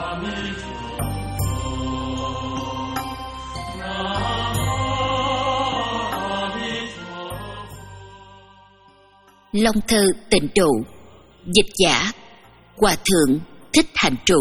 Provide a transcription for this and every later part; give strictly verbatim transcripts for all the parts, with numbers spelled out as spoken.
Long thơ tịnh độ. Dịch giả Hòa thượng Thích Hành Trụ.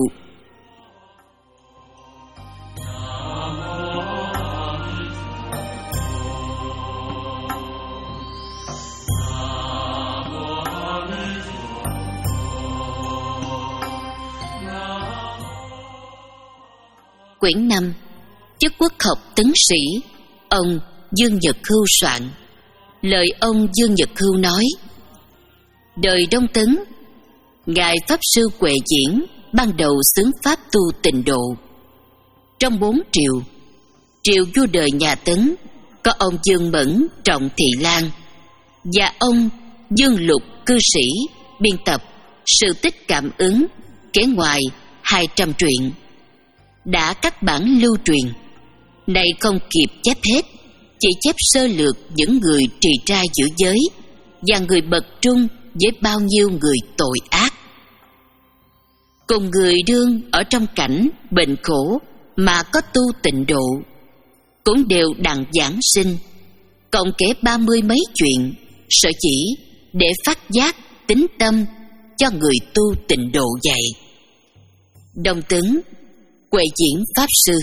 Quyển năm. Chức quốc học tấn sĩ. Ông Dương Nhật Hưu soạn. Lời ông Dương Nhật Hưu nói: đời Đông Tấn, ngài Pháp Sư Huệ Diễn ban đầu xướng pháp tu tịnh độ. Trong bốn triều, triều vua đời nhà Tấn có ông Dương Mẫn trọng Thị Lan và ông Dương Lục cư sĩ biên tập Sự Tích Cảm Ứng, kể ngoài hai trăm truyện, đã các bản lưu truyền. Nay không kịp chép hết, chỉ chép sơ lược những người trì trai giữ giới và người bậc trung với bao nhiêu người tội ác. Cùng người đương ở trong cảnh bệnh khổ mà có tu tịnh độ, cũng đều đặng giảng sinh, cộng kể ba mươi mấy chuyện, sở chỉ để phát giác tính tâm cho người tu tịnh độ dạy. Đông Tấn, Huệ Diễn Pháp Sư.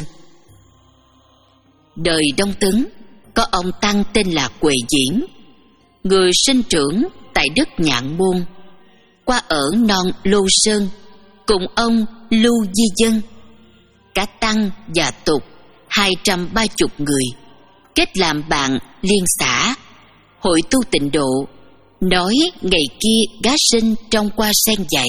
Đời Đông Tấn có ông tăng tên là Huệ Diễn, người sinh trưởng tại đất Nhạn Môn, qua ở non Lô Sơn cùng ông Lưu Di Dân. Cả tăng và tục hai trăm ba chục người kết làm bạn liên xã, hội tu tịnh độ, nói ngày kia gá sinh trong hoa sen dạy.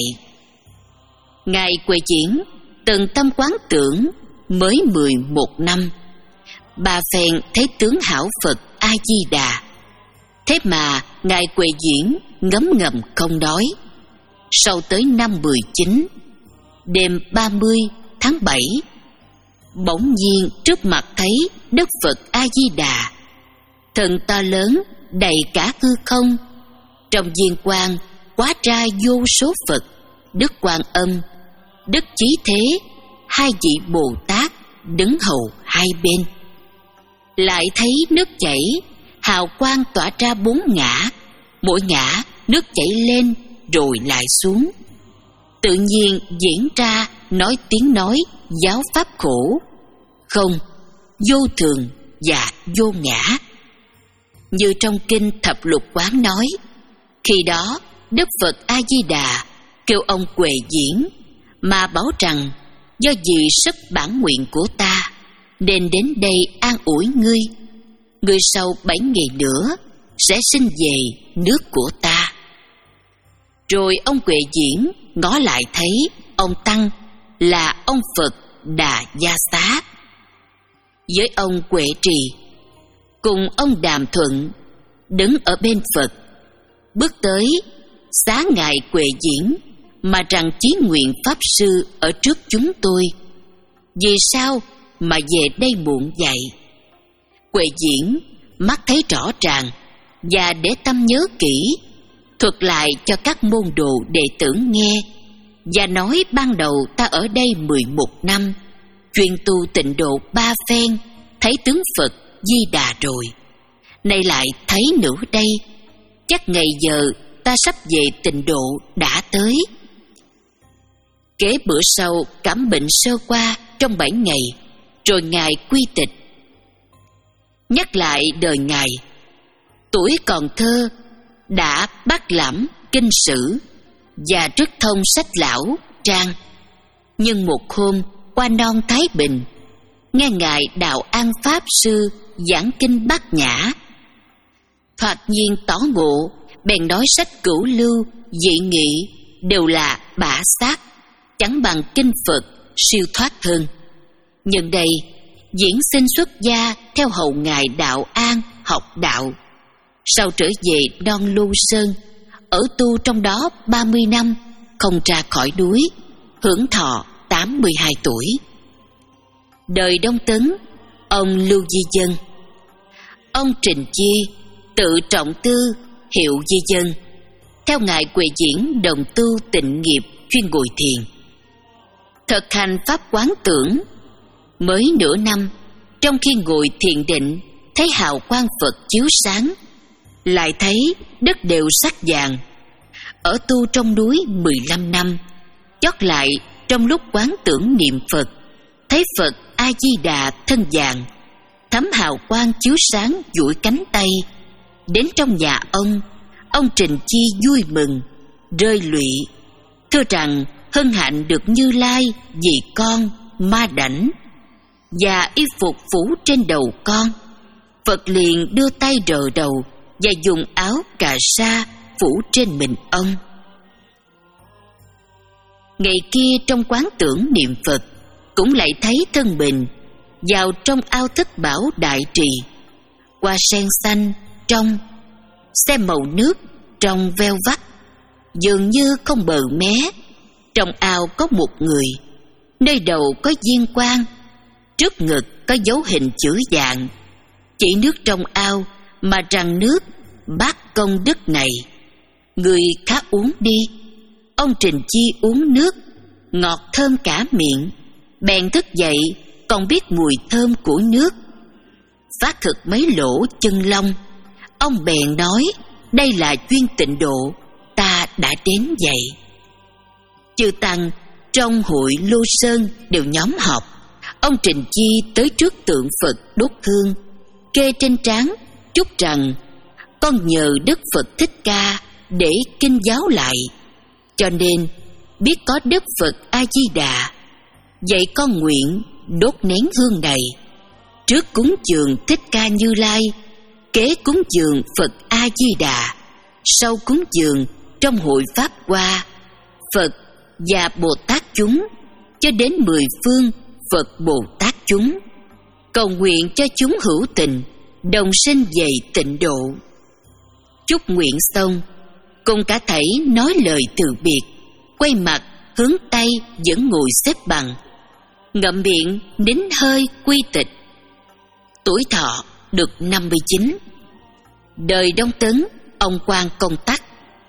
Ngài Huệ Diễn từng tâm quán tưởng mới mười một năm, bà phèn thấy tướng hảo Phật A Di Đà. Thế mà ngài Huệ Diễn ngấm ngầm không nói. Sau tới năm mười chín, đêm ba mươi tháng bảy, bỗng nhiên trước mặt thấy Đức Phật A Di Đà, thần to lớn đầy cả hư không. Trong viên quang hóa ra vô số Phật, Đức Quan Âm, Đức Chí Thế, hai vị Bồ Tát đứng hầu hai bên. Lại thấy nước chảy, hào quang tỏa ra bốn ngã, mỗi ngã nước chảy lên rồi lại xuống. Tự nhiên diễn ra nói tiếng nói giáo pháp khổ, không, vô thường và vô ngã. Như trong kinh Thập Lục Quán nói, khi đó Đức Phật A Di Đà kêu ông Huệ Diễn mà bảo rằng do vì sức bản nguyện của ta nên đến đây an ủi ngươi. Ngươi sau bảy ngày nữa sẽ sinh về nước của ta. Rồi ông Huệ Diễn ngó lại thấy ông tăng là ông Phật Đà Gia Xá. Với ông Huệ Trì cùng ông Đàm Thuận đứng ở bên Phật, bước tới xá ngài Huệ Diễn mà rằng chí nguyện Pháp Sư ở trước chúng tôi, vì sao mà về đây muộn vậy? Huệ Diễn mắt thấy rõ ràng và để tâm nhớ kỹ, thuật lại cho các môn đồ đệ tử nghe, và nói ban đầu ta ở đây mười một năm, chuyên tu tịnh độ ba phen, thấy tướng Phật Di Đà rồi. Nay lại thấy nữa đây, chắc ngày giờ ta sắp về tịnh độ đã tới. Kế bữa sau cảm bệnh sơ qua trong bảy ngày, rồi ngài quy tịch. Nhắc lại đời ngài, tuổi còn thơ đã bác lãm kinh sử và rất thông sách lão trang. Nhưng một hôm qua non Thái Bình, nghe ngài Đạo An Pháp Sư giảng kinh Bát Nhã, thoạt nhiên tỏ ngộ, bèn nói sách cửu lưu dị nghị đều là bả sát, chẳng bằng kinh Phật siêu thoát hơn. Nhân đây diễn xin xuất gia theo hầu ngài Đạo An học đạo. Sau trở về non Lưu Sơn, ở tu trong đó ba mươi năm, không ra khỏi núi, hưởng thọ tám mươi hai tuổi. Đời Đông Tấn, ông Lưu Di Dân. Ông Trình Chi tự trọng tư hiệu Di Dân, theo ngài Huệ Diễn đồng tu tịnh nghiệp chuyên ngồi thiền. thực hành pháp quán tưởng. Mới nửa năm, trong khi ngồi thiền định, thấy hào quang Phật chiếu sáng, lại thấy đất đều sắc vàng. Ở tu trong núi mười lăm năm, chót lại trong lúc quán tưởng niệm Phật, thấy Phật A Di Đà thân vàng, thấm hào quang chiếu sáng duỗi cánh tay. Đến trong nhà ông, ông Trình Chi vui mừng, rơi lụy, thưa rằng hân hạnh được Như Lai vì con ma đảnh, và y phục phủ trên đầu con. Phật liền đưa tay rờ đầu và dùng áo cà sa phủ trên mình ông. Ngày kia trong quán tưởng niệm Phật, cũng lại thấy thân mình vào trong ao thất bảo đại trì. Hoa sen xanh trong, xem màu nước trong veo vắt, dường như không bờ mé. Trong ao có một người, nơi đầu có viên quan, trước ngực có dấu hình chữ dạng. Chỉ nước trong ao mà rằng nước bát công đức này. Người khá uống đi. Ông Trình Chi uống nước, ngọt thơm cả miệng, bèn thức dậy, còn biết mùi thơm của nước. Phát thực mấy lỗ chân lông, ông bèn nói, đây là duyên tịnh độ, ta đã đến vậy. Chư tăng trong hội Lô Sơn đều nhóm họp. Ông Trình Chi tới trước tượng Phật đốt hương, kê trên trán, chúc rằng con nhờ Đức Phật Thích Ca để kinh giáo lại, cho nên biết có Đức Phật A Di Đà. Vậy con nguyện đốt nén hương này, trước cúng dường Thích Ca Như Lai, kế cúng dường Phật A Di Đà, sau cúng dường trong hội Pháp Hoa, Phật và Bồ Tát chúng, cho đến mười phương Phật Bồ Tát chúng, cầu nguyện cho chúng hữu tình, đồng sinh về tịnh độ. Chúc nguyện xong, cùng cả thảy nói lời từ biệt, quay mặt hướng Tây vẫn ngồi xếp bằng, ngậm miệng nín hơi quy tịch. Tuổi thọ được năm mươi chín. Đời Đông Tấn, ông Quan Công Tắc.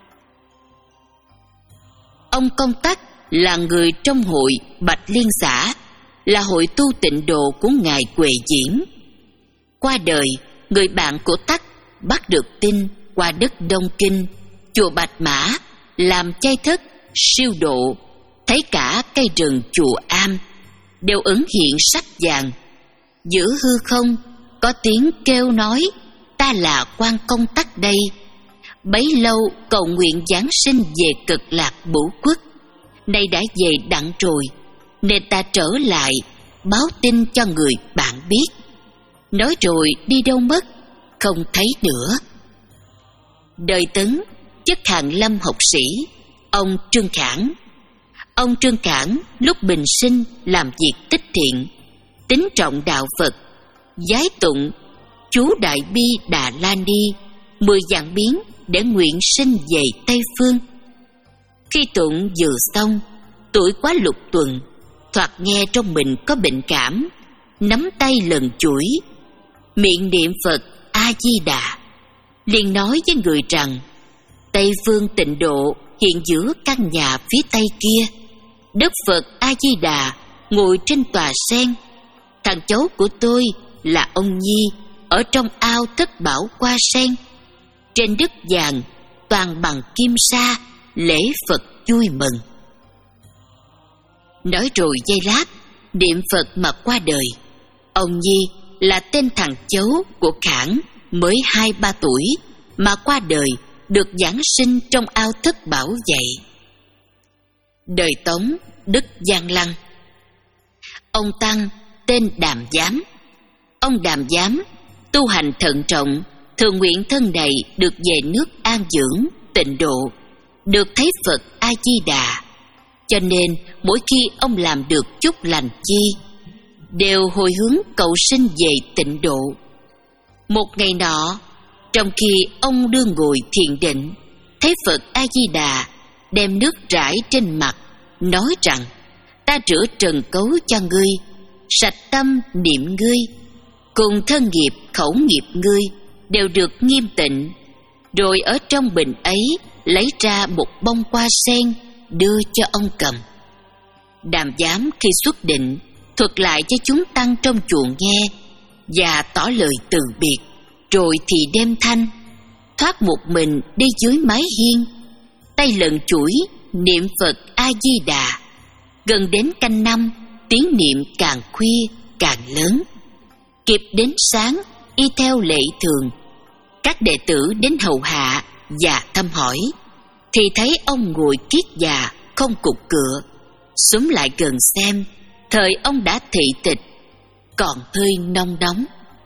Ông Công Tắc là người trong hội Bạch Liên Xã, là hội tu tịnh độ của Ngài Huệ Diễn. Qua đời, người bạn của Tắc bắt được tin qua đất Đông Kinh, chùa Bạch Mã làm chay thất siêu độ, thấy cả cây rừng chùa Am đều ẩn hiện sắc vàng. Giữa hư không có tiếng kêu nói, ta là Quan Công Tắc đây. Bấy lâu cầu nguyện giáng sinh về Cực Lạc Bửu Quốc, nay đã về đặng rồi, nên ta trở lại báo tin cho người bạn biết. Nói rồi đi đâu mất, không thấy nữa. Đời Tấn, chức Hàn Lâm học sĩ, ông Trương Khảng. Ông Trương Khảng lúc bình sinh làm việc tích thiện, tín trọng đạo Phật, giái tụng chú Đại Bi Đà La Ni mười vạn biến để nguyện sinh về Tây Phương. Khi tụng vừa xong, tuổi quá lục tuần, thoạt nghe trong mình có bệnh cảm, nắm tay lần chuỗi, miệng niệm Phật A Di Đà, liền nói với người rằng, Tây Phương tịnh độ hiện giữa căn nhà phía tây kia. Đức Phật A Di Đà ngồi trên tòa sen. Thằng cháu của tôi là ông Nhi ở trong ao thất bảo hoa sen. Trên đất vàng toàn bằng kim sa, lễ Phật vui mừng. Nói rồi giây lát, niệm Phật mà qua đời. Ông Nhi là tên thằng cháu của Khảng, mới hai ba tuổi mà qua đời, được giáng sinh trong ao thất bảo vậy. Đời Tống, Đức Giang Lăng. Ông Tăng tên Đàm Giám. Ông Đàm Giám tu hành thận trọng, thường nguyện thân này được về nước an dưỡng, tịnh độ, được thấy Phật A Di Đà. Cho nên mỗi khi ông làm được chút lành chi, đều hồi hướng cầu sinh về tịnh độ. Một ngày nọ, trong khi ông đương ngồi thiền định, thấy Phật A Di Đà đem nước rải trên mặt, nói rằng, ta rửa trần cấu cho ngươi, sạch tâm niệm ngươi, cùng thân nghiệp khẩu nghiệp ngươi đều được nghiêm tịnh. Rồi ở trong bình ấy lấy ra một bông hoa sen đưa cho ông cầm. Đàm Giám khi xuất định thuật lại cho chúng tăng trong chùa nghe và tỏ lời từ biệt, rồi thì đem thanh thoát một mình đi dưới mái hiên, tay lần chuỗi niệm Phật A Di Đà. Gần đến canh năm, tiếng niệm càng khuya càng lớn. Kịp đến sáng, y theo lệ thường, các đệ tử đến hầu hạ và thăm hỏi, thì thấy ông ngồi kiết già không cục cựa. Xúm lại gần xem, thời ông đã thị tịch, còn hơi nông nóng.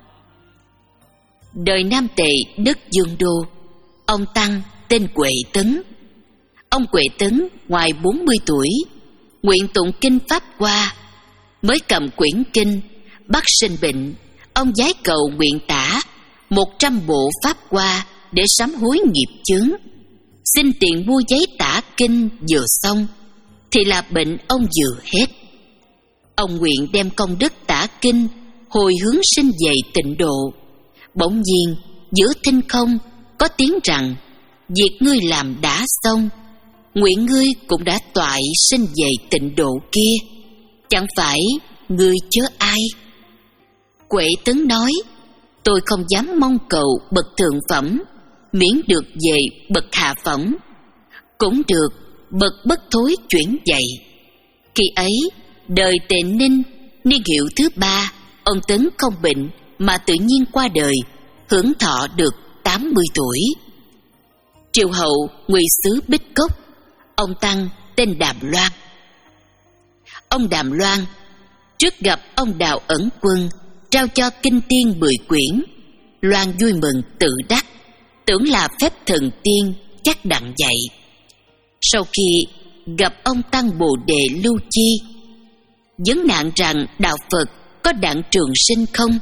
Đời Nam Tề đất Dương Đô, ông tăng tên Huệ Tấn. Ông Huệ Tấn ngoài bốn mươi tuổi, nguyện tụng kinh Pháp Hoa. Mới cầm quyển kinh, bắt sinh bệnh, ông vái cầu nguyện tả một trăm bộ Pháp Hoa để sám hối nghiệp chướng. Xin tiền mua giấy tả kinh vừa xong, thì là bệnh ông vừa hết. Ông nguyện đem công đức tả kinh hồi hướng sinh về tịnh độ. Bỗng nhiên giữa thinh không có tiếng rằng: việc ngươi làm đã xong, nguyện ngươi cũng đã toại sinh về tịnh độ kia, chẳng phải ngươi chớ ai. Huệ Tấn nói: tôi không dám mong cầu bậc thượng phẩm, miễn được về bậc hạ phẩm, cũng được bậc bất thối chuyển dạy. Khi ấy đời Tề Ninh niên hiệu thứ ba, ông Tấn không bệnh mà tự nhiên qua đời, hưởng thọ được tám mươi tuổi. Triều hậu ngụy xứ Bích Cốc, ông tăng tên Đàm Loan. Ông Đàm Loan trước gặp ông Đào Ẩn Quân, trao cho kinh tiên mười quyển. Loan vui mừng tự đắc, tưởng là phép thần tiên chắc đặng dạy. Sau khi gặp ông tăng Bồ Đề Lưu Chi, vấn nạn rằng đạo Phật có đặng trường sinh không,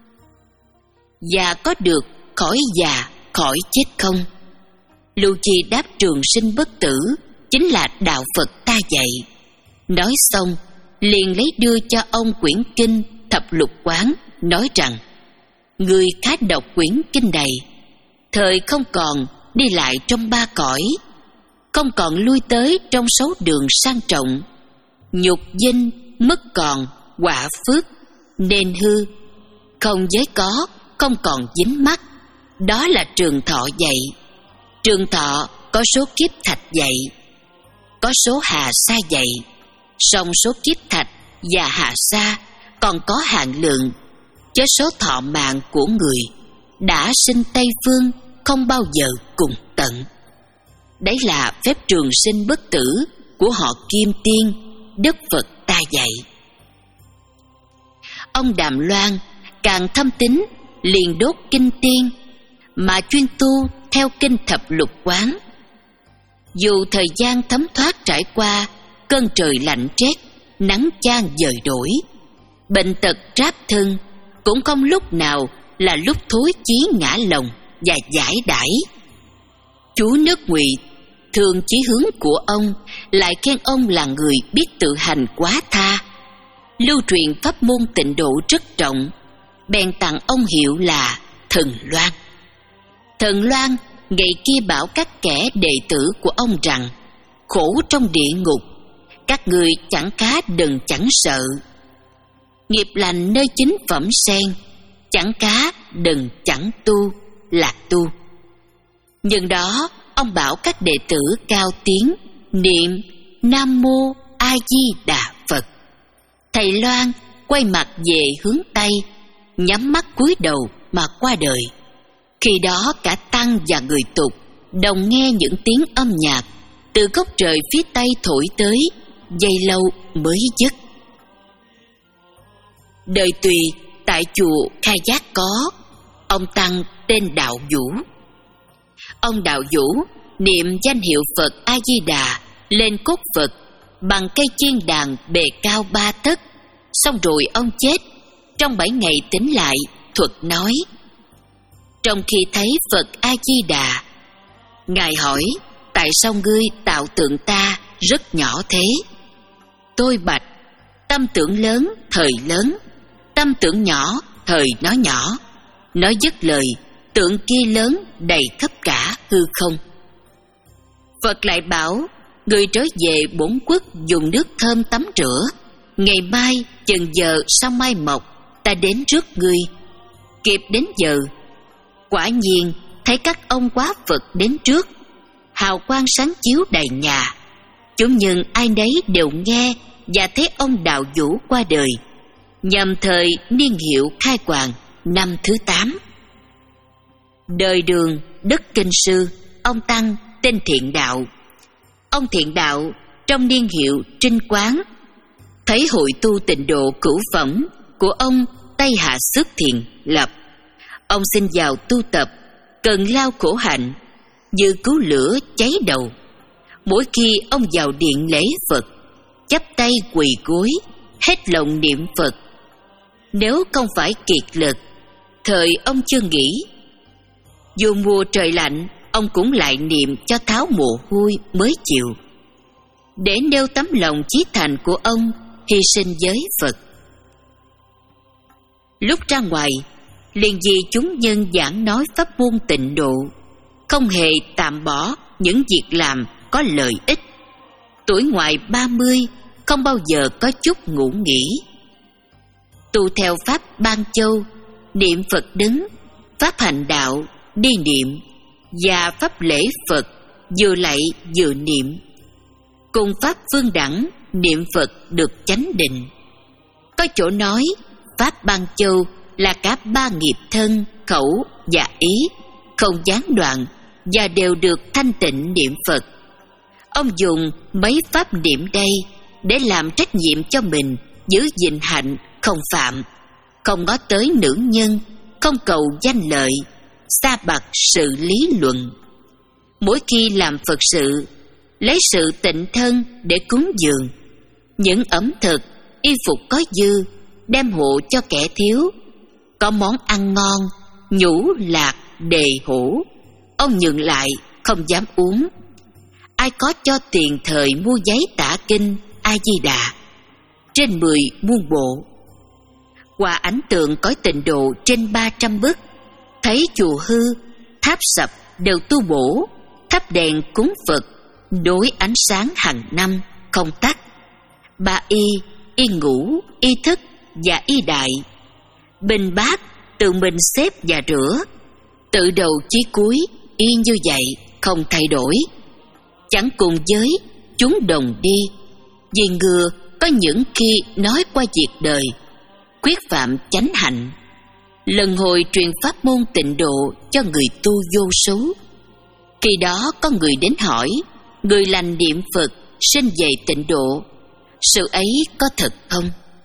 và có được khỏi già khỏi chết không. Lưu Chi đáp trường sinh bất tử chính là đạo Phật ta dạy. Nói xong liền lấy đưa cho ông quyển kinh Thập Lục Quán, nói rằng: người khá đọc quyển kinh này, thời không còn đi lại trong ba cõi, không còn lui tới trong sáu đường sang trọng, nhục danh mất còn quả phước nên hư, không giới có không còn dính mắc. Đó là Trường Thọ dạy. Trường Thọ có số kiếp thạch dạy, có số hà sa dạy. Song số kiếp thạch và hạ sa còn có hạn lượng, chứ số thọ mạng của người đã sinh Tây Phương không bao giờ cùng tận. Đấy là phép trường sinh bất tử của họ Kim Tiên, Đức Phật ta dạy. Ông Đàm Loan càng thâm tín, liền đốt kinh tiên mà chuyên tu theo kinh Thập Lục Quán. Dù thời gian thấm thoát trải qua cơn trời lạnh rét, nắng chang dời đổi, bệnh tật ráp thân, cũng không lúc nào là lúc thối chí ngã lòng và giải đãi. Chúa nước Ngụy thường chí hướng của ông lại khen ông là người biết tự hành quá tha, lưu truyền pháp môn tịnh độ rất trọng, bèn tặng ông hiệu là Thần Loan. Thần Loan ngày kia bảo các kẻ đệ tử của ông rằng: khổ trong địa ngục, các người chẳng cá đừng chẳng sợ. Nghiệp lành nơi chính phẩm sen, chẳng cá đừng chẳng tu là tu. Nhưng đó ông bảo các đệ tử cao tiếng niệm Nam Mô A Di Đà Phật. Thầy Loan quay mặt về hướng Tây, nhắm mắt cúi đầu mà qua đời. Khi đó cả tăng và người tục đồng nghe những tiếng âm nhạc từ góc trời phía Tây thổi tới, giây lâu mới dứt. Đời Tùy tại chùa Khai Giác có ông tăng tên Đạo Vũ. Ông Đạo Vũ niệm danh hiệu Phật A Di Đà lên cốt Phật bằng cây chiên đàn bề cao ba tấc. Xong rồi ông chết. Trong bảy ngày tỉnh lại, thuật nói: trong khi thấy Phật A Di Đà, Ngài hỏi: tại sao ngươi tạo tượng ta rất nhỏ thế? Tôi bạch: tâm tưởng lớn thời lớn, tâm tưởng nhỏ thời nó nhỏ. Nói dứt lời, tượng kia lớn đầy khắp cả hư không. Phật lại bảo: người trở về bổn quốc dùng nước thơm tắm rửa. Ngày mai chừng giờ sau mai mọc, ta đến trước ngươi. Kịp đến giờ, quả nhiên thấy các ông quá Phật đến trước, hào quang sáng chiếu đầy nhà. Chúng nhân ai nấy đều nghe và thấy ông đạo vũ qua đời, nhằm thời niên hiệu khai hoàng năm thứ tám. Đời Đường, đất Kinh Sư, ông tăng tên Thiện Đạo. Ông Thiện Đạo trong niên hiệu Trinh Quán, thấy hội tu tịnh độ cửu phẩm của ông Tây Hạ Xước Thiền lập. Ông xin vào tu tập, cần lao khổ hạnh, như cứu lửa cháy đầu. Mỗi khi ông vào điện lễ Phật, chắp tay quỳ gối, hết lòng niệm Phật. Nếu không phải kiệt lực, thời ông chưa nghỉ. Dù mùa trời lạnh, ông cũng lại niệm cho tháo mồ hôi mới chịu, để nêu tấm lòng chí thành của ông hy sinh với Phật. Lúc ra ngoài, liền vì chúng nhân giảng nói pháp môn tịnh độ, không hề tạm bỏ những việc làm có lợi ích. Tuổi ngoài ba mươi, không bao giờ có chút ngủ nghỉ. Tu theo pháp Ban Châu, niệm Phật đứng, pháp hành đạo, đi niệm, và pháp lễ Phật, vừa lạy vừa niệm. Cùng pháp phương đẳng, niệm Phật được chánh định. Có chỗ nói pháp Ban Châu là cả ba nghiệp thân, khẩu và ý, không gián đoạn và đều được thanh tịnh niệm Phật. Ông dùng mấy pháp niệm đây để làm trách nhiệm cho mình, giữ gìn hạnh không phạm, không ngó tới nữ nhân, không cầu danh lợi, xa bạc sự lý luận. Mỗi khi làm Phật sự, lấy sự tịnh thân để cúng dường, những ẩm thực, y phục có dư, đem hộ cho kẻ thiếu. Có món ăn ngon, nhũ, lạc, đề, hổ, ông nhường lại, không dám uống. Ai có cho tiền thời mua giấy tả kinh A Di Đà, trên mười muôn bộ. Qua ảnh tượng cõi tịnh độ trên ba trăm bức, thấy chùa hư, tháp sập đều tu bổ, thắp đèn cúng Phật, đối ánh sáng hàng năm không tắt. Ba y, y ngủ, y thức và y đại, bình bát tự mình xếp và rửa, tự đầu chí cuối y như vậy không thay đổi. Chẳng cùng với chúng đồng đi, vì ngừa có những khi nói qua việc đời, quyết phạm chánh hạnh. Lần hồi truyền pháp môn tịnh độ cho người tu vô số. Khi đó có người đến hỏi, người lành niệm Phật sinh về tịnh độ, sự ấy có thật không?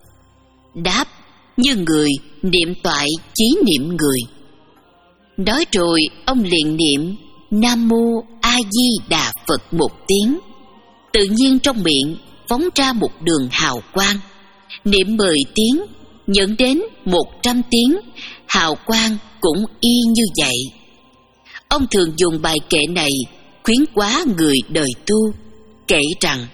Đáp, như người niệm toại chí niệm người. Nói rồi ông liền niệm Nam Mô A Di Đà Phật một tiếng, tự nhiên trong miệng phóng ra một đường hào quang. Niệm mười tiếng, nhận đến một trăm tiếng, hào quang cũng y như vậy. Ông thường dùng bài kệ này khuyến quá người đời tu, kể rằng: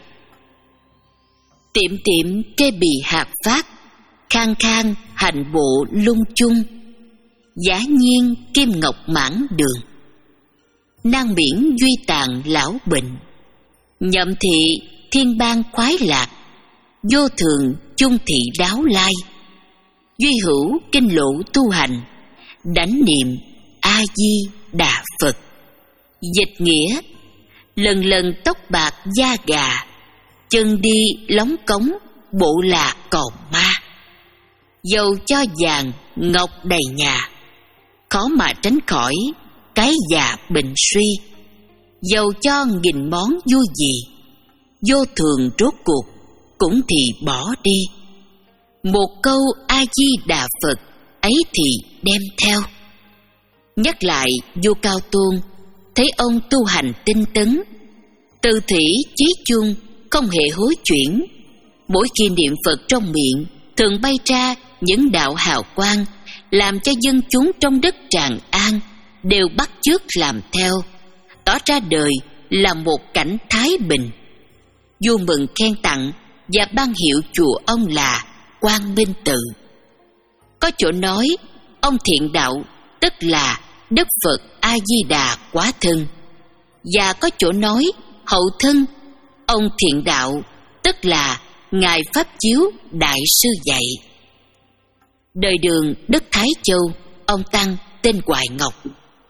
tiệm tiệm kê bì hạt phát, khang khang hành bộ lung chung, giả nhiên kim ngọc mãn đường, nan miễn duy tàn lão bệnh, nhậm thị thiên bang khoái lạc, vô thường chung thị đáo lai, duy hữu kinh lộ tu hành, đảnh niệm A Di Đà Phật. Dịch nghĩa: lần lần tóc bạc da gà, chân đi lóng cống, bộ lạc còn ma. Dầu cho vàng ngọc đầy nhà, khó mà tránh khỏi cái già bệnh suy. Dầu cho nghìn món vui gì, vô thường rốt cuộc cũng thì bỏ đi. Một câu A Di Đà Phật ấy thì đem theo. Nhắc lại vua Cao Tôn, thấy ông tu hành tinh tấn, từ thủy chí chung, không hề hối chuyển. Mỗi khi niệm Phật trong miệng thường bay ra những đạo hào quang, làm cho dân chúng trong đất Tràng An đều bắt chước làm theo, tỏ ra đời là một cảnh thái bình. Vua mừng khen tặng và ban hiệu chùa ông là Quang Minh Tự. Có chỗ nói ông Thiện Đạo tức là Đức Phật A Di Đà quá thân, và có chỗ nói hậu thân ông Thiện Đạo, tức là Ngài Pháp Chiếu Đại Sư dạy. Đời Đường, đất Thái Châu, ông tăng tên Hoài Ngọc.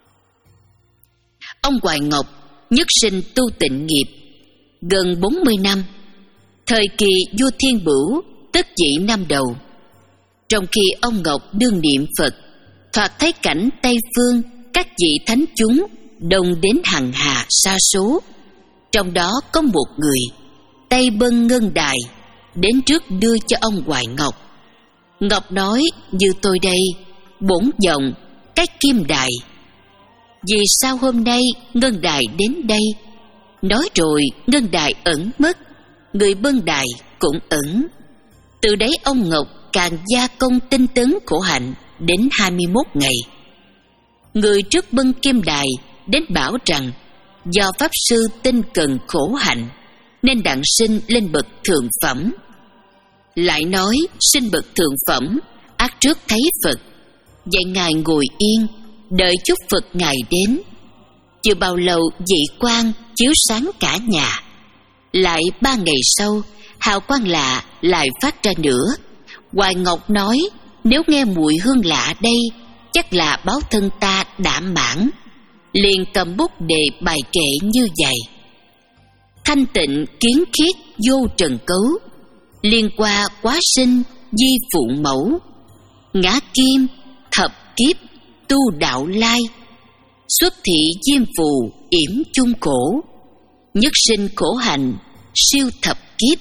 Ông Hoài Ngọc nhất sinh tu tịnh nghiệp gần bốn mươi năm, thời kỳ vua Thiên Bửu, tức Dĩ năm đầu. Trong khi ông Ngọc đương niệm Phật, thoạt thấy cảnh Tây Phương các vị thánh chúng đông đến hằng hà sa số. Trong đó có một người tay bưng ngân đài đến trước đưa cho ông Hoài Ngọc. Ngọc nói: như tôi đây, bổn dòng cái kim đài. Vì sao hôm nay ngân đài đến đây? Nói rồi ngân đài ẩn mất, người bưng đài cũng ẩn. Từ đấy ông Ngọc càng gia công tinh tấn khổ hạnh đến hai mươi mốt ngày. Người trước bưng kim đài đến bảo rằng do Pháp Sư tinh cần khổ hạnh nên đặng sinh lên bậc thượng phẩm. Lại nói sinh bậc thượng phẩm ắt trước thấy Phật. Vậy Ngài ngồi yên đợi chúc Phật Ngài đến. Chưa bao lâu dị quang chiếu sáng cả nhà. Lại ba ngày sau hào quang lạ lại phát ra nữa. Hoài Ngọc nói: nếu nghe mùi hương lạ đây, chắc là báo thân ta đã mãn. Liền cầm bút đề bài kệ như vậy: thanh tịnh kiến khiết vô trần cấu, liên qua quá sinh di phụ mẫu. Ngã kim thập kiếp tu đạo lai, xuất thị diêm phù yểm chung khổ. Nhất sinh khổ hạnh siêu thập kiếp,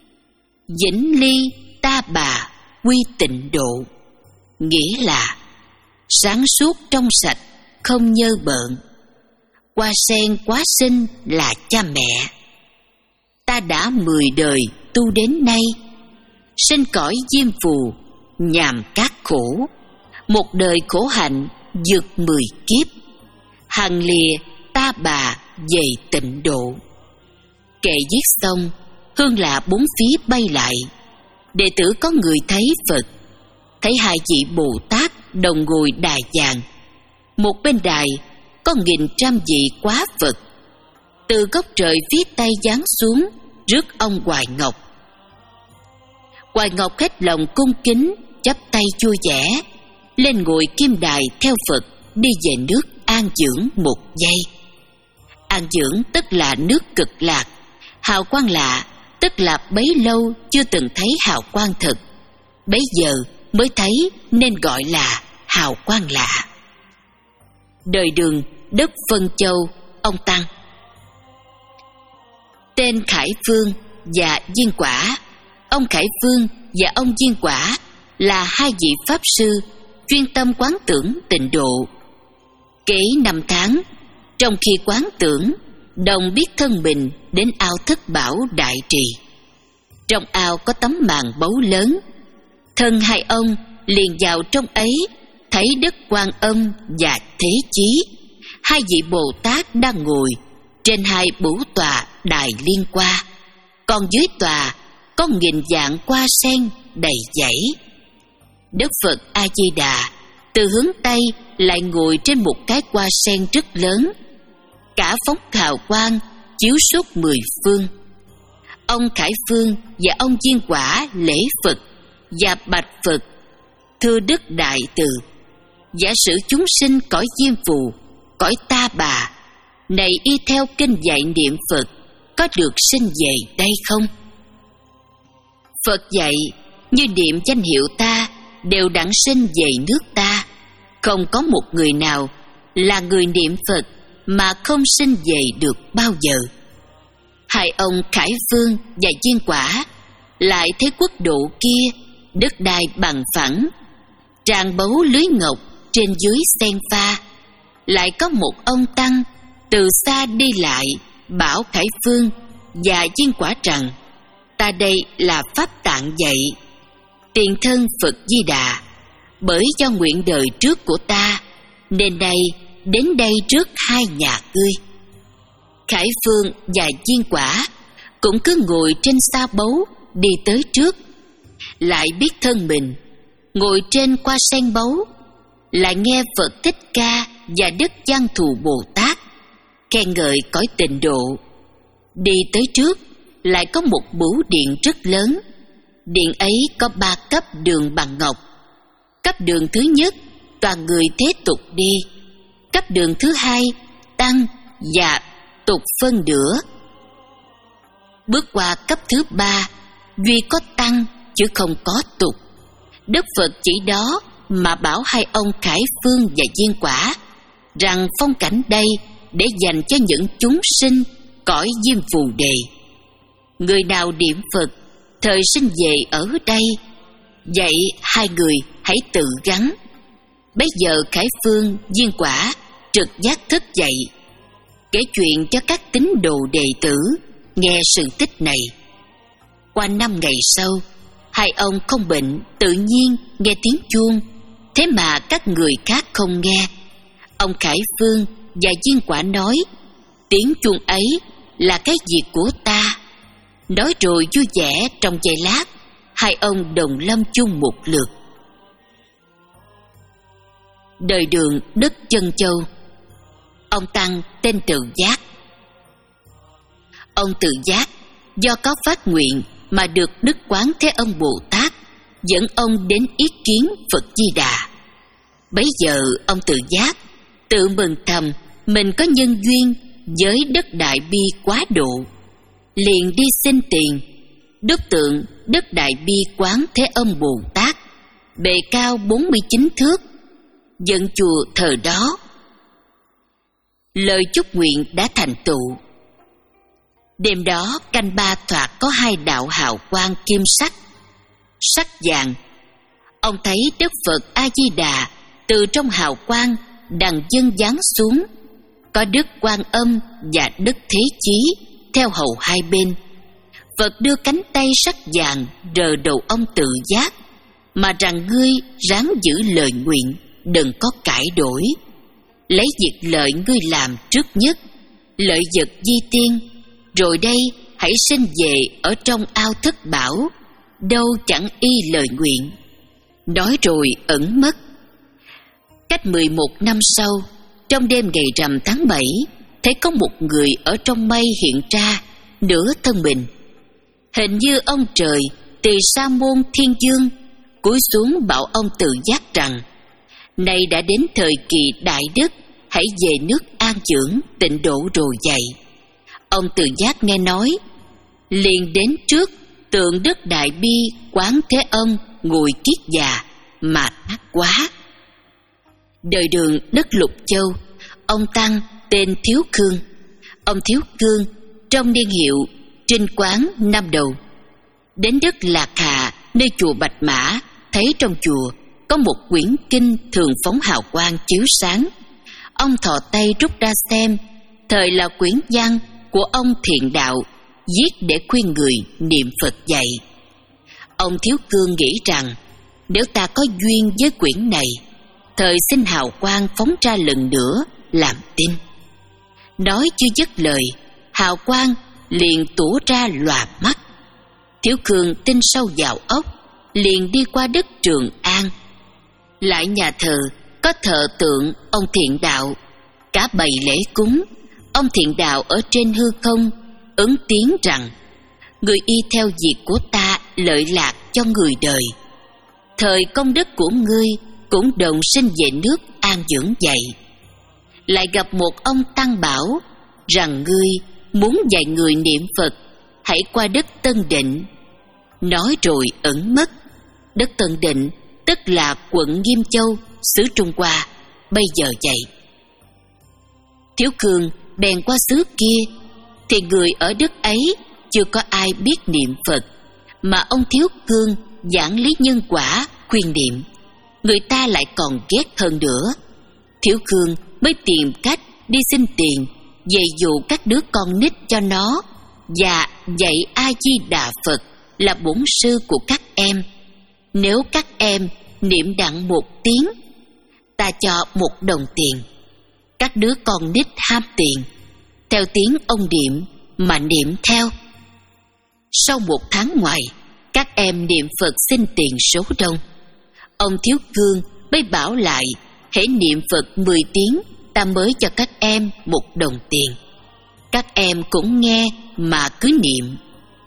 vĩnh ly ta bà quy tịnh độ. Nghĩa là sáng suốt trong sạch không nhơ bợn. Hoa sen quá sinh là cha mẹ. Ta đã mười đời tu đến nay, sinh cõi diêm phù nhàm các khổ. Một đời khổ hạnh vượt mười kiếp, hằng lìa ta bà về tịnh độ. Kệ viết xong, hương lạ bốn phía bay lại. Đệ tử có người thấy Phật, thấy hai vị Bồ Tát đồng ngồi đài vàng. Một bên đài có nghìn trăm vị quá Phật. Từ góc trời phía tây giáng xuống rước ông Hoài Ngọc. Hoài Ngọc hết lòng cung kính, chắp tay vui vẻ, lên ngồi kim đài theo Phật đi về nước An Dưỡng một giây. An Dưỡng tức là nước Cực Lạc, hào quang lạ tức là bấy lâu chưa từng thấy hào quang thật, bấy giờ mới thấy nên gọi là hào quang lạ. Đời Đường, đất Phân Châu, ông tăng tên Khải Phương và Diên Quả. Ông Khải Phương và ông Diên Quả là hai vị pháp sư chuyên tâm quán tưởng tịnh độ. Kể năm tháng, trong khi quán tưởng, đồng biết thân mình đến ao Thất Bảo đại trì. Trong ao có tấm màn báu lớn. Thân hai ông liền vào trong ấy, thấy Đức Quan Âm và Thế Chí, hai vị Bồ Tát đang ngồi trên hai bửu tòa đài liên qua. Còn dưới tòa có nghìn vạn hoa sen đầy dãy. Đức Phật A Di Đà từ hướng Tây lại ngồi trên một cái hoa sen rất lớn, cả phóng hào quang chiếu suốt mười phương. Ông Khải Phương và ông Diên Quả lễ Phật và bạch Phật: thưa Đức Đại Từ, giả sử chúng sinh cõi diêm phù, cõi ta bà này y theo kinh dạy niệm Phật, có được sinh về đây không? Phật dạy: như niệm danh hiệu ta đều đặng sinh về nước ta. Không có một người nào là người niệm Phật mà không sinh về được bao giờ. Hai ông Khải Phương và Diên Quả lại thấy quốc độ kia đất đai bằng phẳng, tràn báu lưới ngọc trên dưới sen pha. Lại có một ông tăng từ xa đi lại, bảo Khải Phương và Diên Quả rằng: ta đây là pháp tạng dạy, tiền thân Phật Di Đà, bởi do nguyện đời trước của ta nên đây đến đây trước hai nhà ngươi. Khải Phương và Diên Quả cũng cứ ngồi trên sa báu đi tới trước, lại biết thân mình ngồi trên hoa sen báu, lại nghe Phật Thích Ca và Đức Văn Thù Bồ Tát khen ngợi cõi tịnh độ. Đi tới trước lại có một bửu điện rất lớn. Điện ấy có ba cấp đường bằng ngọc. Cấp đường thứ nhất toàn người thế tục đi. Cấp đường thứ hai tăng và tục phân nửa. Bước qua cấp thứ ba, duy có tăng chứ không có tục. Đức Phật chỉ đó mà bảo hai ông Khải Phương và Diên Quả rằng phong cảnh đây để dành cho những chúng sinh cõi Diêm Phù Đề. Người nào niệm Phật thời sinh về ở đây, vậy hai người hãy tự gắn. Bấy giờ Khải Phương, Diên Quả trực giác thức dậy, kể chuyện cho các tín đồ đệ tử nghe sự tích này. Qua năm ngày sau, hai ông không bệnh, tự nhiên nghe tiếng chuông, thế mà các người khác không nghe. Ông Khải Phương và Diên Quả nói, tiếng chuông ấy là cái việc của ta. Nói rồi vui vẻ, trong giây lát hai ông đồng lâm chung một lượt. Đời đường đất Chân Châu. Ông Tăng tên Tự Giác. Ông Tự Giác do có phát nguyện mà được Đức Quán Thế Âm Bồ Tát dẫn ông đến ý kiến Phật Di Đà. Bấy giờ ông Tự Giác tự mừng thầm mình có nhân duyên với đất Đại Bi quá độ, liền đi xin tiền đúc tượng đất Đại Bi Quán Thế Âm Bồ Tát, bề cao bốn mươi chín thước, dựng chùa thờ đó. Lời chúc nguyện đã thành tựu. Đêm đó canh ba thoạt có hai đạo hào quang kim sắc, sắc vàng. Ông thấy Đức Phật A Di Đà từ trong hào quang đằng dâng giáng xuống, có Đức Quan Âm và Đức Thế Chí theo hầu hai bên. Phật đưa cánh tay sắc vàng rờ đầu ông Tự Giác, mà rằng ngươi ráng giữ lời nguyện, đừng có cải đổi. Lấy việc lợi ngươi làm trước nhất, lợi vật di tiên, rồi đây hãy sinh về ở trong ao thất bảo, đâu chẳng y lời nguyện. Nói rồi ẩn mất. Cách mười một năm sau, trong đêm ngày rằm tháng bảy, thấy có một người ở trong mây hiện ra, nửa thân mình. Hình như ông trời từ sa môn thiên dương cúi xuống bảo ông Tự Giác rằng: nay đã đến thời kỳ đại đức, hãy về nước an dưỡng tịnh độ rồi dậy. Ông Tự Giác nghe nói, liền đến trước tượng đất Đại Bi Quán Thế Âm ngồi kiết già mà thắc quá. Đời đường đất Lục Châu, ông Tăng tên Thiếu Khương. Ông Thiếu Khương trong niên hiệu Trinh Quán năm đầu. Đến đất Lạc Hà, nơi chùa Bạch Mã, thấy trong chùa có một quyển kinh thường phóng hào quang chiếu sáng. Ông thò tay rút ra xem, thời là quyển văn của ông Thiện Đạo, viết để khuyên người niệm Phật dạy. Ông Thiếu Cương nghĩ rằng nếu ta có duyên với quyển này, thời xin hào quang phóng ra lần nữa làm tin. Nói chưa dứt lời, hào quang liền tủa ra lòa mắt. Thiếu Cương tin sâu vào ốc, liền đi qua đất Trường An. Lại nhà thờ có thờ tượng ông Thiện Đạo, cả bày lễ cúng. Ông Thiện Đạo ở trên hư không ứng tiếng rằng: người y theo việc của ta lợi lạc cho người đời, thời công đức của ngươi cũng đồng sinh về nước an dưỡng vậy. Lại gặp một ông tăng bảo rằng ngươi muốn dạy người niệm Phật, hãy qua đất Tân Định. Nói rồi ẩn mất. Đất Tân Định tức là quận Nghiêm Châu, xứ Trung Hoa, bây giờ vậy. Thiếu Cương bèn qua xứ kia, thì người ở đất ấy chưa có ai biết niệm Phật, mà ông Thiếu Cương giảng lý nhân quả khuyên niệm, người ta lại còn ghét hơn nữa. Thiếu Cương mới tìm cách đi xin tiền dạy dụ các đứa con nít cho nó, và dạy A Di Đà Phật là bổn sư của các em. Nếu các em niệm đặng một tiếng, ta cho một đồng tiền. Các đứa con nít ham tiền, theo tiếng ông niệm mà niệm theo. Sau một tháng ngoài, các em niệm Phật xin tiền số đông. Ông Thiếu Cương mới bảo lại, hễ niệm Phật mười tiếng, ta mới cho các em một đồng tiền. Các em cũng nghe mà cứ niệm.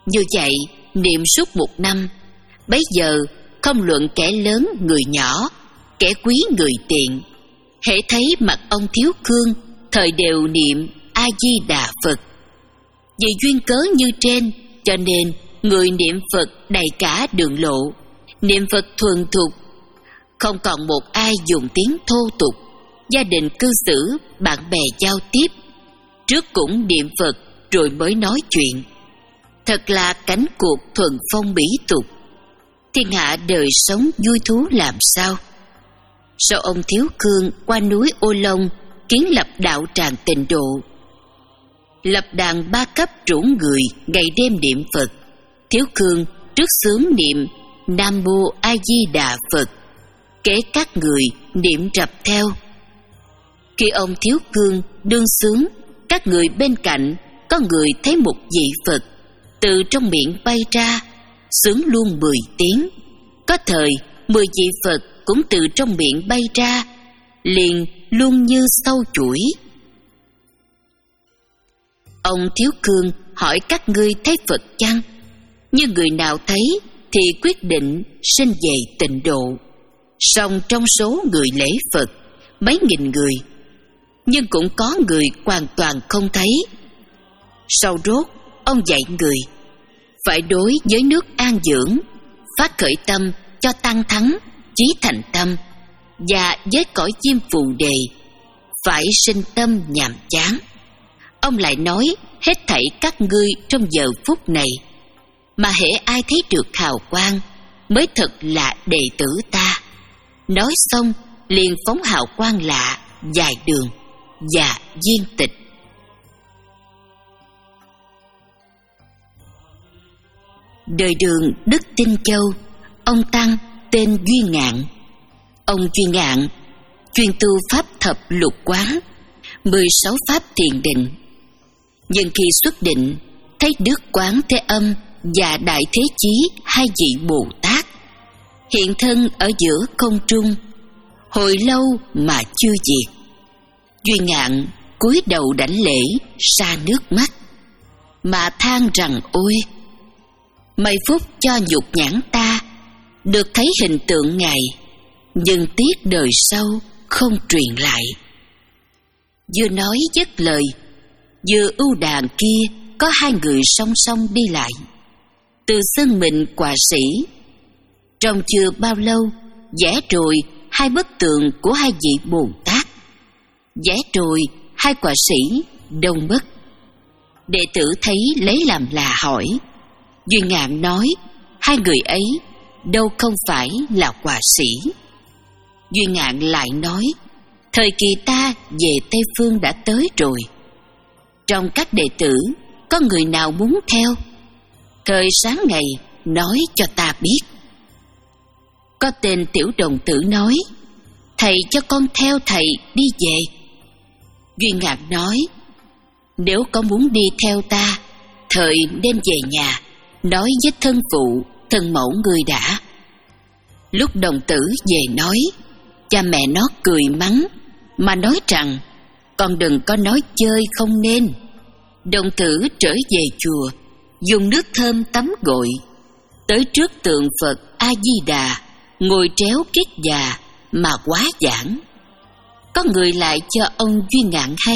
Như vậy, niệm suốt một năm, bấy giờ không luận kẻ lớn người nhỏ, kẻ quý người tiện, hễ thấy mặt ông Thiếu Khương, thời đều niệm A Di Đà Phật. Vì duyên cớ như trên, cho nên người niệm Phật đầy cả đường lộ, niệm Phật thuần thục, không còn một ai dùng tiếng thô tục. Gia đình cư xử, bạn bè giao tiếp, trước cũng niệm Phật rồi mới nói chuyện. Thật là cảnh cuộc thuần phong mỹ tục. Thiên hạ đời sống vui thú làm sao? Sau ông Thiếu Khương qua núi Ô Long kiến lập đạo tràng Tịnh Độ, lập đàn ba cấp rủ người ngày đêm niệm Phật. Thiếu Khương trước xướng niệm Nam Mô A Di Đà Phật, kế các người niệm rập theo. Khi ông Thiếu Khương đương xướng, các người bên cạnh có người thấy một vị Phật từ trong miệng bay ra, xướng luôn mười tiếng. Có thời mười vị Phật cũng từ trong miệng bay ra, liền luôn như sâu chuỗi. Ông Thiếu Khương hỏi các ngươi thấy Phật chăng? Như người nào thấy thì quyết định sinh về Tịnh Độ. Song trong số người lễ Phật mấy nghìn người, nhưng cũng có người hoàn toàn không thấy. Sau rốt, ông dạy người phải đối với nước an dưỡng, phát khởi tâm cho tăng thắng, chí thành tâm, và với cõi chim phù đề phải sinh tâm nhàm chán. Ông lại nói hết thảy các ngươi trong giờ phút này, mà hễ ai thấy được hào quang mới thật là đệ tử ta. Nói xong liền phóng hào quang lạ dài đường và viên tịch. Đời Đường Đức Tinh Châu, ông tăng tên Duy Ngạn. Ông Duy Ngạn chuyên tu pháp thập lục quán, mười sáu pháp thiền định. Nhưng khi xuất định, thấy Đức Quán Thế Âm và Đại Thế Chí hai vị Bồ Tát hiện thân ở giữa không trung, hồi lâu mà chưa diệt. Duy Ngạn cúi đầu đảnh lễ, sa nước mắt, mà than rằng ôi, may phúc cho nhục nhãn ta được thấy hình tượng Ngài, nhưng tiếc đời sau không truyền lại. Vừa nói dứt lời, vừa ưu đàn kia có hai người song song đi lại, từ xưng mình quả sĩ. Trong chưa bao lâu, vẽ rồi hai bức tượng của hai vị Bồ Tát, vẽ rồi hai quả sĩ đông mất. Đệ tử thấy lấy làm lạ hỏi. Duy Ngạn nói hai người ấy đâu không phải là quả sĩ. Duy Ngạn lại nói thời kỳ ta về Tây Phương đã tới rồi. Trong các đệ tử có người nào muốn theo? Thời sáng ngày nói cho ta biết. Có tên Tiểu Đồng Tử nói thầy cho con theo thầy đi về. Duy Ngạn nói nếu có muốn đi theo ta, thời nên về nhà nói với thân phụ thân mẫu người đã. Lúc Đồng Tử về nói, cha mẹ nó cười mắng mà nói rằng con đừng có nói chơi không nên. Đồng Tử trở về chùa, dùng nước thơm tắm gội, tới trước tượng Phật A Di Đà, ngồi tréo kiết già mà quá giảng. Có người lại cho ông Duy Ngạn hay.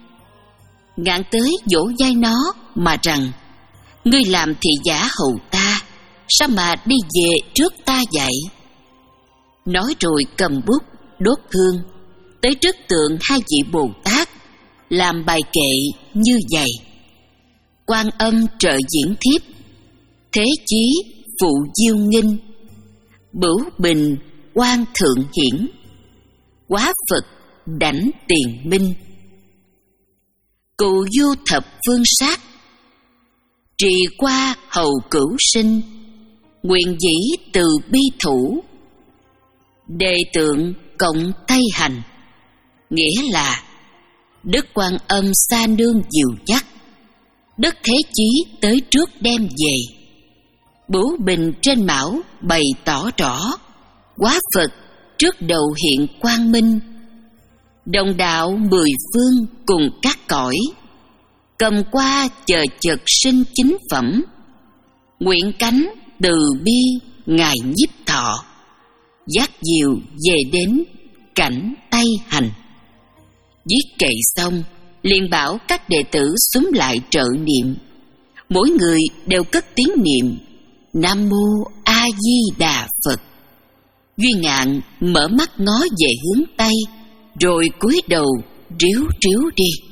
Ngạn tới vỗ vai nó mà rằng ngươi làm thị giả hầu ta, sao mà đi về trước ta vậy? Nói rồi cầm bút đốt hương, tới trước tượng hai vị Bồ Tát, làm bài kệ như vậy: Quan Âm trợ diễn thiếp, Thế Chí phụ diêu nghinh, Bửu Bình quan thượng hiển, Quá Phật đảnh tiền minh. Cụ du thập phương sát, trì qua hầu cửu sinh, nguyện dĩ từ bi thủ, đề tượng cộng Tây hành. Nghĩa là Đức Quan Âm xa nương dìu dắt, Đức Thế Chí tới trước đem về, Bửu Bình trên mão bày tỏ rõ, Quá Phật trước đầu hiện quang minh. Đồng đạo mười phương cùng các cõi, cầm qua chờ chợt sinh chính phẩm, nguyện cánh từ bi ngài nhiếp thọ, dắt diều về đến cảnh Tây Hành. Viết kệ xong, liền bảo các đệ tử xúm lại trợ niệm. Mỗi người đều cất tiếng niệm Nam Mô A Di Đà Phật. Duy Ngạn mở mắt ngó về hướng Tây, rồi cúi đầu ríu ríu đi.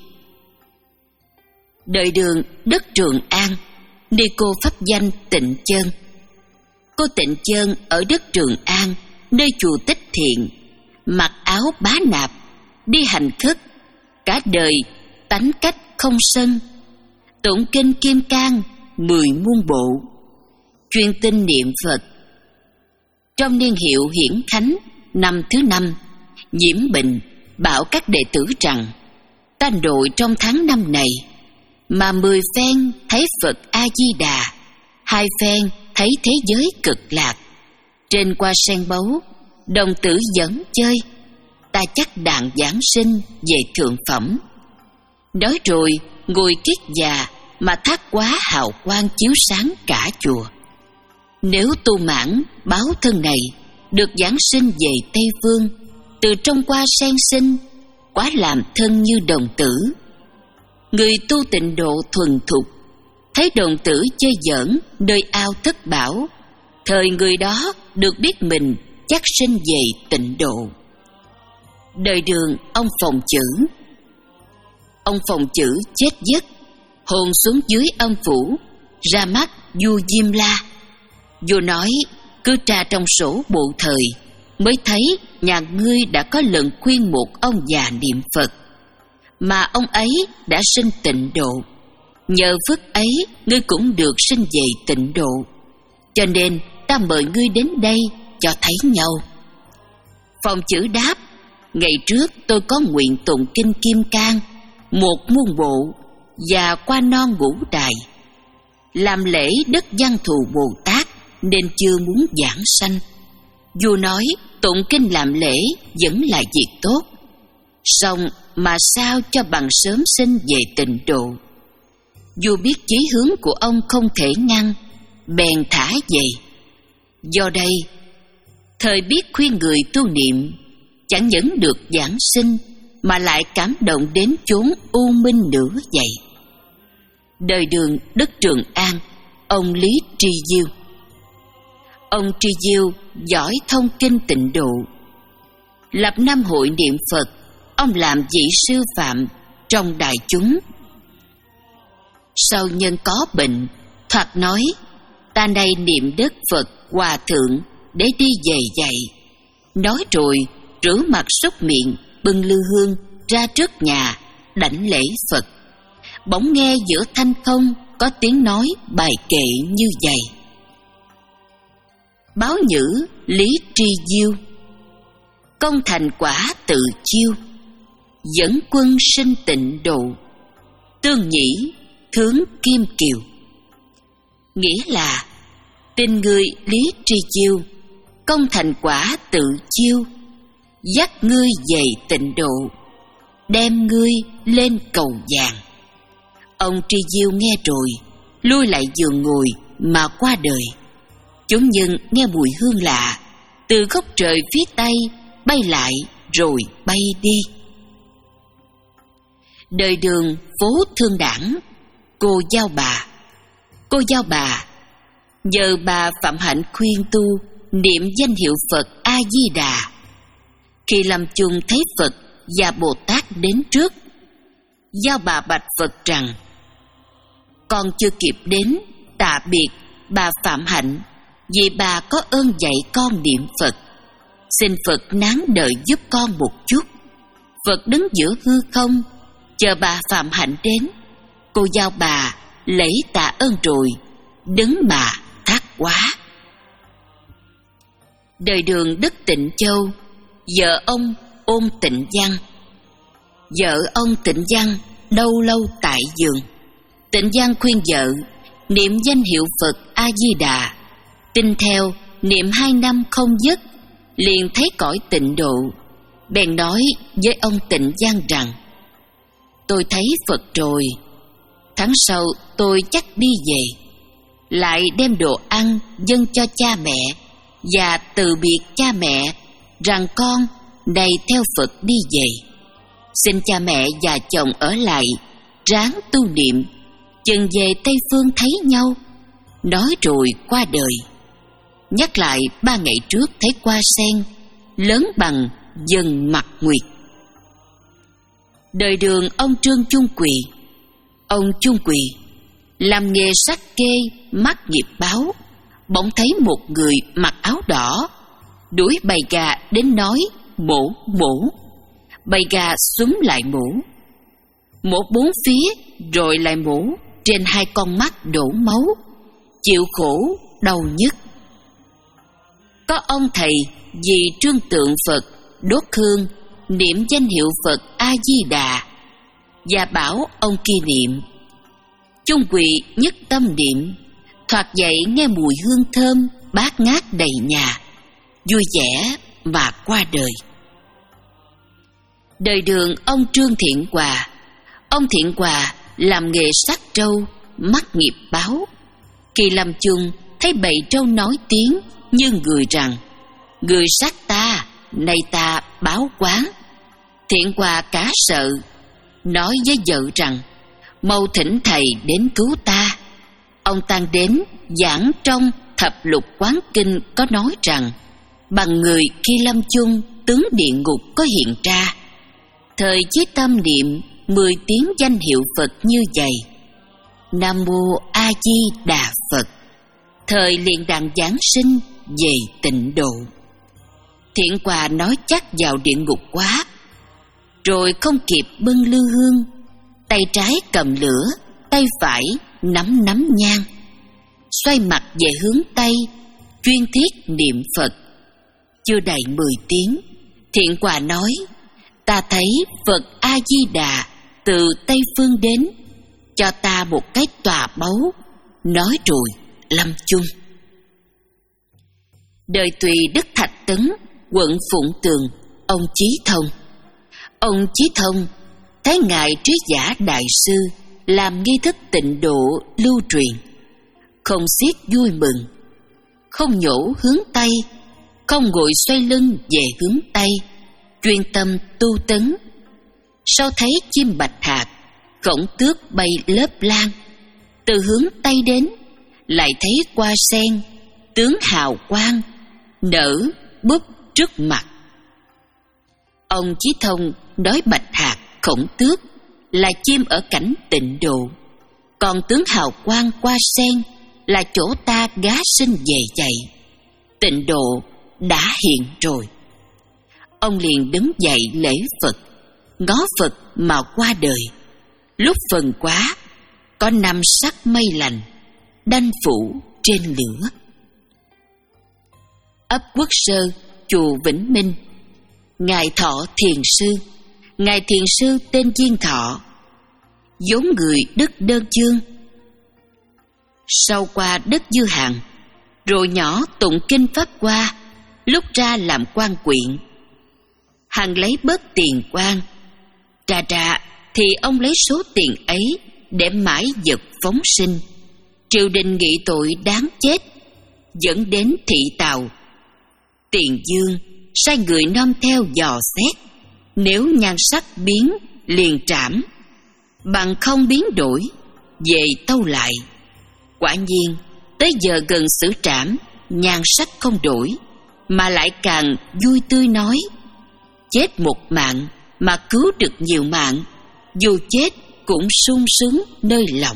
Đời Đường, đất Trường An, ni cô pháp danh Tịnh Chân. Cô Tịnh Chân ở đất Trường An, nơi chùa Tích Thiện, mặc áo bá nạp, đi hành khất, cả đời tánh cách không sân, tụng kinh Kim Cang mười muôn bộ, chuyên tinh niệm Phật. Trong niên hiệu Hiển Khánh năm thứ năm, nhiễm bệnh, bảo các đệ tử rằng ta nội trong tháng năm này mà mười phen thấy Phật A Di Đà, hai phen thấy thế giới cực lạc. Trên qua sen báu, đồng tử dẫn chơi, ta chắc đặng giảng sinh về thượng phẩm. Nói rồi ngồi kiết già mà thác quá hào quang chiếu sáng cả chùa. Nếu tu mãn báo thân này, được giảng sinh về Tây Phương, từ trong qua sen sinh, quá làm thân như đồng tử. Người tu tịnh độ thuần thục, thấy đồng tử chơi giỡn nơi ao thất bảo, thời người đó được biết mình chắc sinh về tịnh độ. Đời Đường, ông Phòng Chữ. Ông Phòng Chữ chết giấc, hồn xuống dưới âm phủ, ra mắt vua Diêm La. Vua nói, cứ tra trong sổ bộ thời, mới thấy nhà ngươi đã có lần khuyên một ông già niệm Phật, mà ông ấy đã sinh tịnh độ. Nhờ phước ấy, ngươi cũng được sinh về tịnh độ. Cho nên ta mời ngươi đến đây cho thấy nhau. Phòng Chữ đáp, ngày trước tôi có nguyện tụng kinh Kim Cang một muôn bộ và qua non ngũ đài, làm lễ đất Văn Thù Bồ Tát, nên chưa muốn giảng sanh. Vua nói tụng kinh làm lễ vẫn là việc tốt, song mà sao cho bằng sớm sinh về tịnh độ. Vua biết chí hướng của ông không thể ngăn, bèn thả về. Do đây, thời biết khuyên người tu niệm, chẳng những được giảng sinh mà lại cảm động đến chốn u minh nữa vậy. Đời Đường, đất Trường An, ông Lý Tri Diêu. Ông Tri Diêu giỏi thông kinh tịnh độ. Lập năm hội niệm Phật, ông làm vị sư phạm trong đại chúng. Sau nhân có bệnh, thoạt nói, ta nay niệm đất Phật Hòa Thượng để đi về dạy. Nói rồi rửa mặt súc miệng, bưng lư hương ra trước nhà đảnh lễ Phật. Bỗng nghe giữa thanh không có tiếng nói bài kệ như vậy: Báo nhữ Lý Tri Diêu, công thành quả tự chiêu, dẫn quân sinh tịnh độ, tương nhĩ thướng kim kiều. Nghĩa là tin người Lý Tri Diêu, công thành quả tự chiêu, dắt ngươi về tịnh độ, đem ngươi lên cầu vàng. Ông Tri Diêu nghe rồi, lui lại giường ngồi mà qua đời. Chúng nhân nghe mùi hương lạ, từ góc trời phía tây bay lại rồi bay đi. Đời Đường, phố Thương Đảng. Cô Giao Bà. Cô Giao Bà nhờ bà Phạm Hạnh khuyên tu niệm danh hiệu Phật A Di Đà. Khi lâm chung thấy Phật và Bồ Tát đến trước, Giao Bà bạch Phật rằng: con chưa kịp đến tạ biệt bà Phạm Hạnh, vì bà có ơn dạy con niệm Phật. Xin Phật nán đợi giúp con một chút. Phật đứng giữa hư không, chờ bà Phạm Hạnh đến. Cô Giao Bà lễ tạ ơn rồi, đứng mà thác quá. Đời Đường, đất Tịnh Châu. Vợ ông Ôn Tịnh Văn. Vợ ông Tịnh Văn đâu lâu tại giường. Tịnh Văn khuyên vợ niệm danh hiệu Phật A Di Đà, tin theo niệm hai năm không dứt, liền thấy cõi tịnh độ. Bèn nói với ông Tịnh Văn rằng: tôi thấy Phật rồi, tháng sau tôi chắc đi về. lại đem đồ ăn dâng cho cha mẹ và từ biệt cha mẹ rằng con này theo Phật đi về. Xin cha mẹ và chồng ở lại ráng tu niệm, chừng về Tây Phương thấy nhau. Nói rồi qua đời. Nhắc lại ba ngày trước thấy hoa sen lớn bằng dần mặt nguyệt. Đời đường ông Trương Chung Quỳ. Ông Chung Quỳ làm nghề sắt kê mắc nghiệp báo, bỗng thấy một người mặc áo đỏ đuổi bầy gà đến nói mổ mổ. Bầy gà xúm lại mổ, mổ bốn phía rồi lại mổ trên hai con mắt đổ máu, chịu khổ đau nhức. Có ông thầy vì trương tượng Phật đốt hương niệm danh hiệu Phật A Di Đà và bảo ông kia niệm. Chung Quỳ nhất tâm niệm, thoạt dậy nghe mùi hương thơm bát ngát đầy nhà, vui vẻ mà qua đời. Đời đường ông Trương Thiện Hòa. Ông Thiện Hòa làm nghề sát trâu, mắc nghiệp báo. Khi lâm chung thấy bầy trâu nói tiếng như người rằng: người sát ta, nay ta báo quán. Thiện Hòa cả sợ, nói với vợ rằng: mau thỉnh thầy đến cứu ta. Ông tăng đến giảng trong Thập Lục Quán Kinh có nói rằng: bằng người khi lâm chung tướng địa ngục có hiện ra. Thời chí tâm niệm mười tiếng danh hiệu Phật như vậy: Nam Mô A Di Đà Phật. Thời liền đặng giáng sinh về tịnh độ. Thiện Hòa nói chắc vào địa ngục quá, rồi không kịp bưng lư hương, tay trái cầm lửa, tay phải nắm nắm nhang, xoay mặt về hướng Tây, chuyên thiết niệm Phật. Chưa đầy mười tiếng, Thiện Hòa nói: ta thấy Phật A Di Đà từ Tây Phương đến, cho ta một cái tòa báu. Nói rồi lâm chung. Đời Tùy Đức Thạch Tấn, quận Phụng Tường, ông Chí Thông. Ông Chí Thông thấy ngài Trí Giả Đại Sư làm nghi thức tịnh độ lưu truyền, không xiết vui mừng, không nhổ hướng Tây, không ngồi xoay lưng về hướng Tây, chuyên tâm tu tấn. Sau thấy chim bạch hạc, khổng tước bay lớp lang, từ hướng Tây đến, lại thấy hoa sen tướng hào quang nở búp trước mặt. Ông Chí Thông nói bạch hạc, khổng tước là chim ở cảnh tịnh độ, còn tướng hào quang hoa sen là chỗ ta gá sinh về dậy. Tịnh độ đã hiện rồi. Ông liền đứng dậy lễ Phật, ngó Phật mà qua đời. Lúc phần quá, có năm sắc mây lành đanh phủ trên lửa. Ấp Quốc Sơ, chùa Vĩnh Minh. Ngài Thọ Thiền Sư. Ngài Thiền Sư tên Diên Thọ, vốn người đất Đơn Dương. Sau qua đất Dư Hàng, rồi nhỏ tụng kinh Pháp Hoa, lúc ra làm quan quyện. Hằng lấy bớt tiền quan, trà trà thì ông lấy số tiền ấy để mãi vật phóng sinh. Triều đình nghị tội đáng chết, dẫn đến thị tàu. Tiền Dương sai người nom theo dò xét, nếu nhan sắc biến liền trảm, bằng không biến đổi về tâu lại. Quả nhiên tới giờ gần xử trảm, nhan sắc không đổi, mà lại càng vui tươi nói: chết một mạng mà cứu được nhiều mạng, dù chết cũng sung sướng nơi lòng.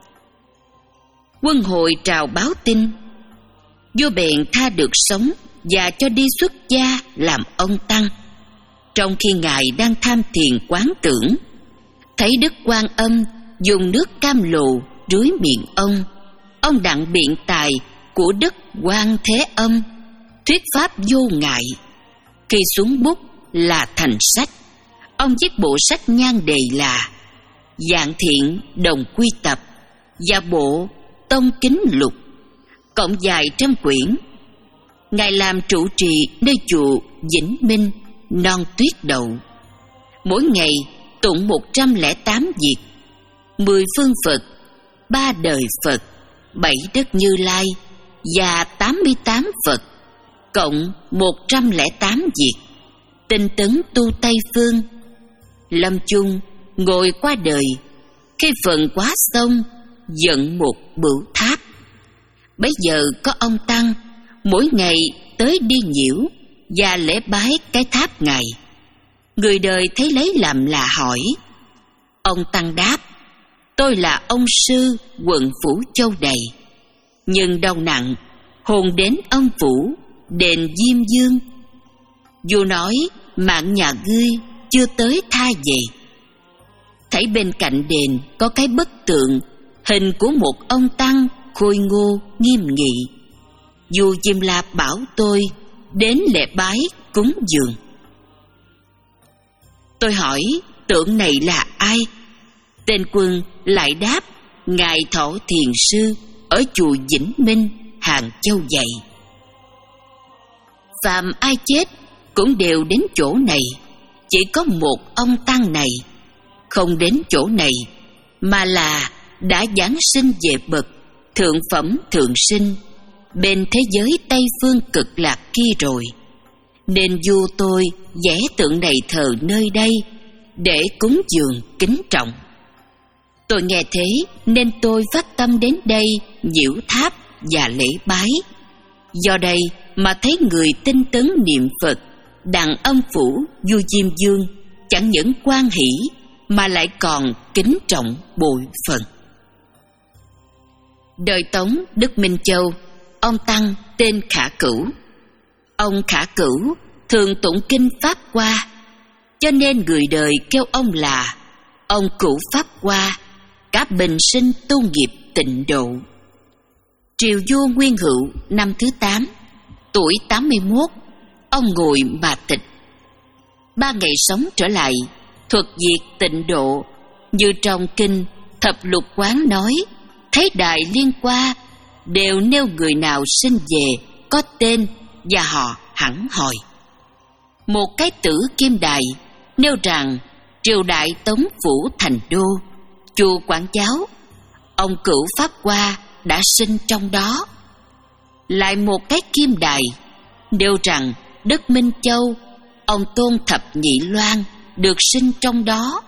Quân hội trào báo tin, vua bèn tha được sống và cho đi xuất gia làm ông tăng. Trong khi ngài đang tham thiền quán tưởng, thấy Đức Quan Âm dùng nước cam lồ rưới miệng ông. Ông đặng biện tài của Đức Quan Thế Âm, thuyết pháp vô ngại. Khi xuống bút là thành sách. Ông viết bộ sách nhan đề là Dạng Thiện Đồng Quy Tập và bộ Tông Kính Lục, cộng dài trăm quyển. Ngài làm trụ trì nơi chùa Vĩnh Minh, non tuyết đậu. Mỗi ngày tụng một trăm lẻ tám việc, mười phương Phật, ba đời Phật, bảy Đức Như Lai và tám mươi tám Phật, cộng một trăm lẻ tám việc, tinh tấn tu Tây Phương. Lâm chung ngồi qua đời, khi phần quá xong dựng một bửu tháp. Bấy giờ có ông tăng mỗi ngày tới đi nhiễu và lễ bái cái tháp ngài. Người đời thấy lấy làm lạ hỏi. Ông tăng đáp: tôi là ông sư quận Phủ Châu Đầy, nhưng đau nặng hồn đến ông Phủ đền Diêm Dương. Vua nói mạng nhà ngươi chưa tới tha về. Thấy bên cạnh đền có cái bức tượng hình của một ông tăng khôi ngô nghiêm nghị. Vua Diêm La bảo tôi đến lễ bái cúng dường. Tôi hỏi tượng này là ai? Tên quân lại đáp: ngài Thọ Thiền Sư ở chùa Vĩnh Minh, Hàng Châu dạy. Phàm ai chết cũng đều đến chỗ này, chỉ có một ông tăng này không đến chỗ này, mà là đã giáng sinh về bậc thượng phẩm thượng sinh bên thế giới Tây Phương cực lạc kia rồi, nên vua tôi vẽ tượng này thờ nơi đây để cúng dường kính trọng. Tôi nghe thế nên tôi phát tâm đến đây nhiễu tháp và lễ bái. Do đây mà thấy người tinh tấn niệm Phật đặng âm phủ vua Diêm Dương chẳng những hoan hỷ mà lại còn kính trọng bội phần. Đời Tống Đức Minh Châu, ông tăng tên Khả Cửu. Ông Khả Cửu thường tụng kinh Pháp Hoa, cho nên người đời kêu ông là ông Cửu Pháp Hoa, cả bình sinh tu nghiệp tịnh độ. Triều vua Nguyên Hữu năm thứ tám, tuổi tám mươi mốt, ông ngồi mà tịch. Ba ngày sống trở lại, thuật diệt tịnh độ, như trong kinh Thập Lục Quán nói, thấy đài liên qua đều nêu người nào sinh về có tên và họ hẳn hoi. Một cái tử kim đài nêu rằng triều đại Tống Phủ Thành Đô, chùa quản giáo, ông Cửu Pháp Hoa đã sinh trong đó. Lại một cái kim đài nêu rằng đất Minh Châu, ông Tôn Thập Nhị Loan được sinh trong đó.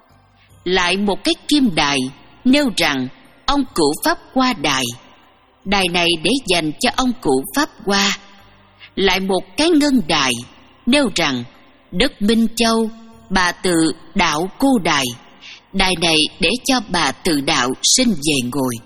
Lại một cái kim đài nêu rằng ông Cửu Pháp Hoa đài, đài này để dành cho ông Cửu Pháp Hoa. Lại một cái ngân đài nêu rằng đất Minh Châu, bà Từ Đạo Cô đài, đài này để cho bà Từ Đạo sinh về ngồi.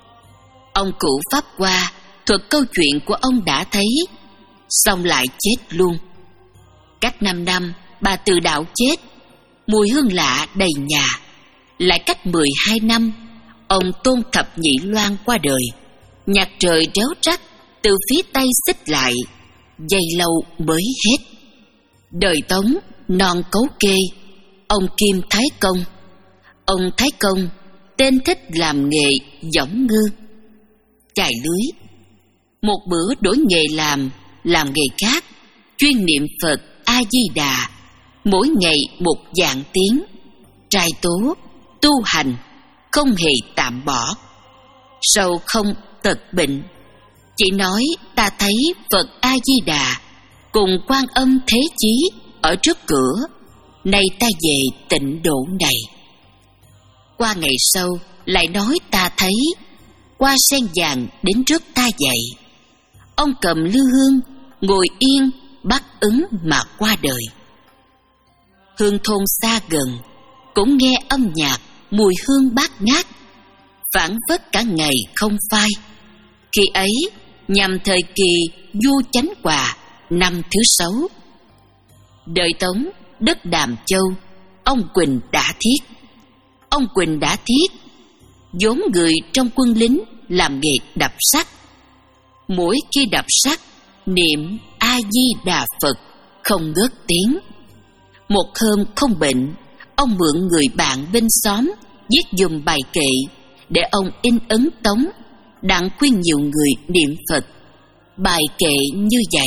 Ông Cửu Pháp Hoa thuật câu chuyện của ông đã thấy, xong lại chết luôn. Cách năm năm bà Từ Đạo chết, mùi hương lạ đầy nhà. Lại cách mười hai năm, ông Tôn Thập Nhị Loan qua đời. Nhạc trời réo rắt từ phía Tây xích lại, dây lâu mới hết. Đời Tống non cấu kê, ông Kim Thái Công. Ông Thái Công tên thích làm nghề võng ngư, chài lưới. Một bữa đổi nghề làm, làm nghề khác, chuyên niệm Phật A-di-đà, mỗi ngày một vạn tiếng, trai tố, tu hành, không hề tạm bỏ. Sâu không tật bệnh, chỉ nói ta thấy Phật A-di-đà cùng Quan Âm Thế Chí ở trước cửa, nay ta về tịnh độ này. Qua ngày sau lại nói ta thấy hoa sen vàng đến trước ta dậy. Ông cầm lư hương ngồi yên bắt ứng mà qua đời. Hương thôn xa gần cũng nghe âm nhạc mùi hương bát ngát, phảng phất cả ngày không phai. Khi ấy nhằm thời kỳ vua Chánh Hòa năm thứ sáu. Đời Tống đất Đàm Châu, ông Quỳnh Đã Thiết. Ông Quỳnh Đã Thiết vốn người trong quân lính làm nghề đập sắt. Mỗi khi đập sắt niệm A-di-đà Phật không ngớt tiếng. Một hôm không bệnh, ông mượn người bạn bên xóm viết dùm bài kệ để ông in ấn tống, đặng khuyên nhiều người niệm Phật. Bài kệ như vậy: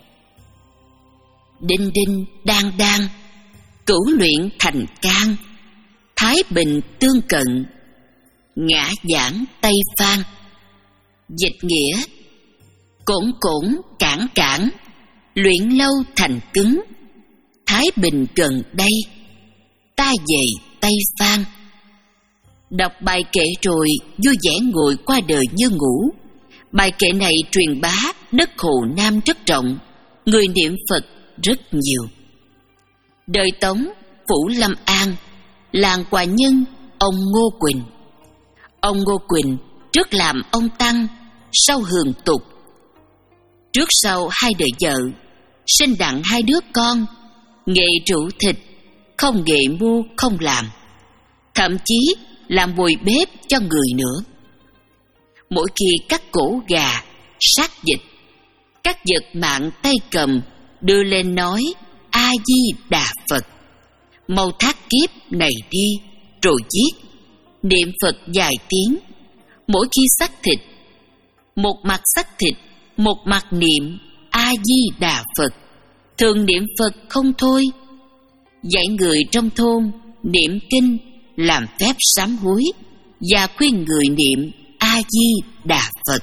đinh đinh đang đang, cửu luyện thành can, thái bình tương cận, ngã giảng Tây Phan, Dịch nghĩa: cổn cổn cản cản, luyện lâu thành cứng. Thái bình gần đây, ta về Tây Phan. Đọc bài kệ rồi vui vẻ ngồi qua đời như ngủ. Bài kệ này truyền bá đất Hồ Nam rất rộng, người niệm Phật rất nhiều. Đời Tống, phủ Lâm An, làng Hòa Nhân, ông Ngô Quỳnh. Ông Ngô Quỳnh trước làm ông tăng, sau hưởng tục. Trước sau hai đời vợ, sinh đặng hai đứa con. Nghề rượu thịt, không nghề mua không làm, thậm chí làm bồi bếp cho người nữa. Mỗi khi cắt cổ gà, sát vịt, các vật mạng tay cầm đưa lên nói A Di Đà Phật, mau thác kiếp này đi, rồi giết, niệm Phật vài tiếng. Mỗi khi xắt thịt, một mặt xắt thịt, một mặt niệm A Di Đà Phật, thường niệm Phật không thôi. Dạy người trong thôn niệm kinh, làm phép sám hối, và khuyên người niệm A Di Đà Phật.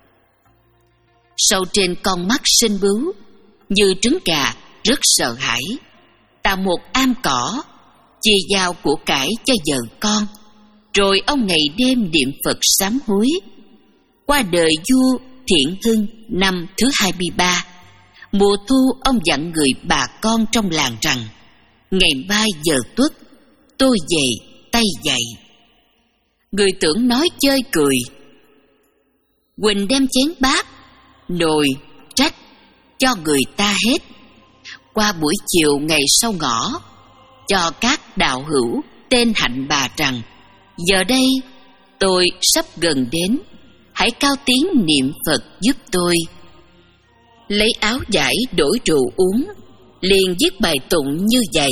Sâu trên con mắt sinh bướu như trứng gà rất sợ hãi, tạo một am cỏ, chia giao của cải cho vợ con. Rồi ông ngày đêm niệm Phật sám hối. Qua đời vua Thiện Hưng năm thứ hai mươi ba, mùa thu ông dặn người bà con trong làng rằng ngày mai giờ tuất tôi về Tây dậy. Người tưởng nói chơi cười. Quỳnh đem chén bát, nồi, trách cho người ta hết. Qua buổi chiều ngày sau ngõ, cho các đạo hữu tên Hạnh bà rằng giờ đây tôi sắp gần đến, hãy cao tiếng niệm Phật giúp tôi. Lấy áo vải đổi rượu uống, liền viết bài tụng như vậy: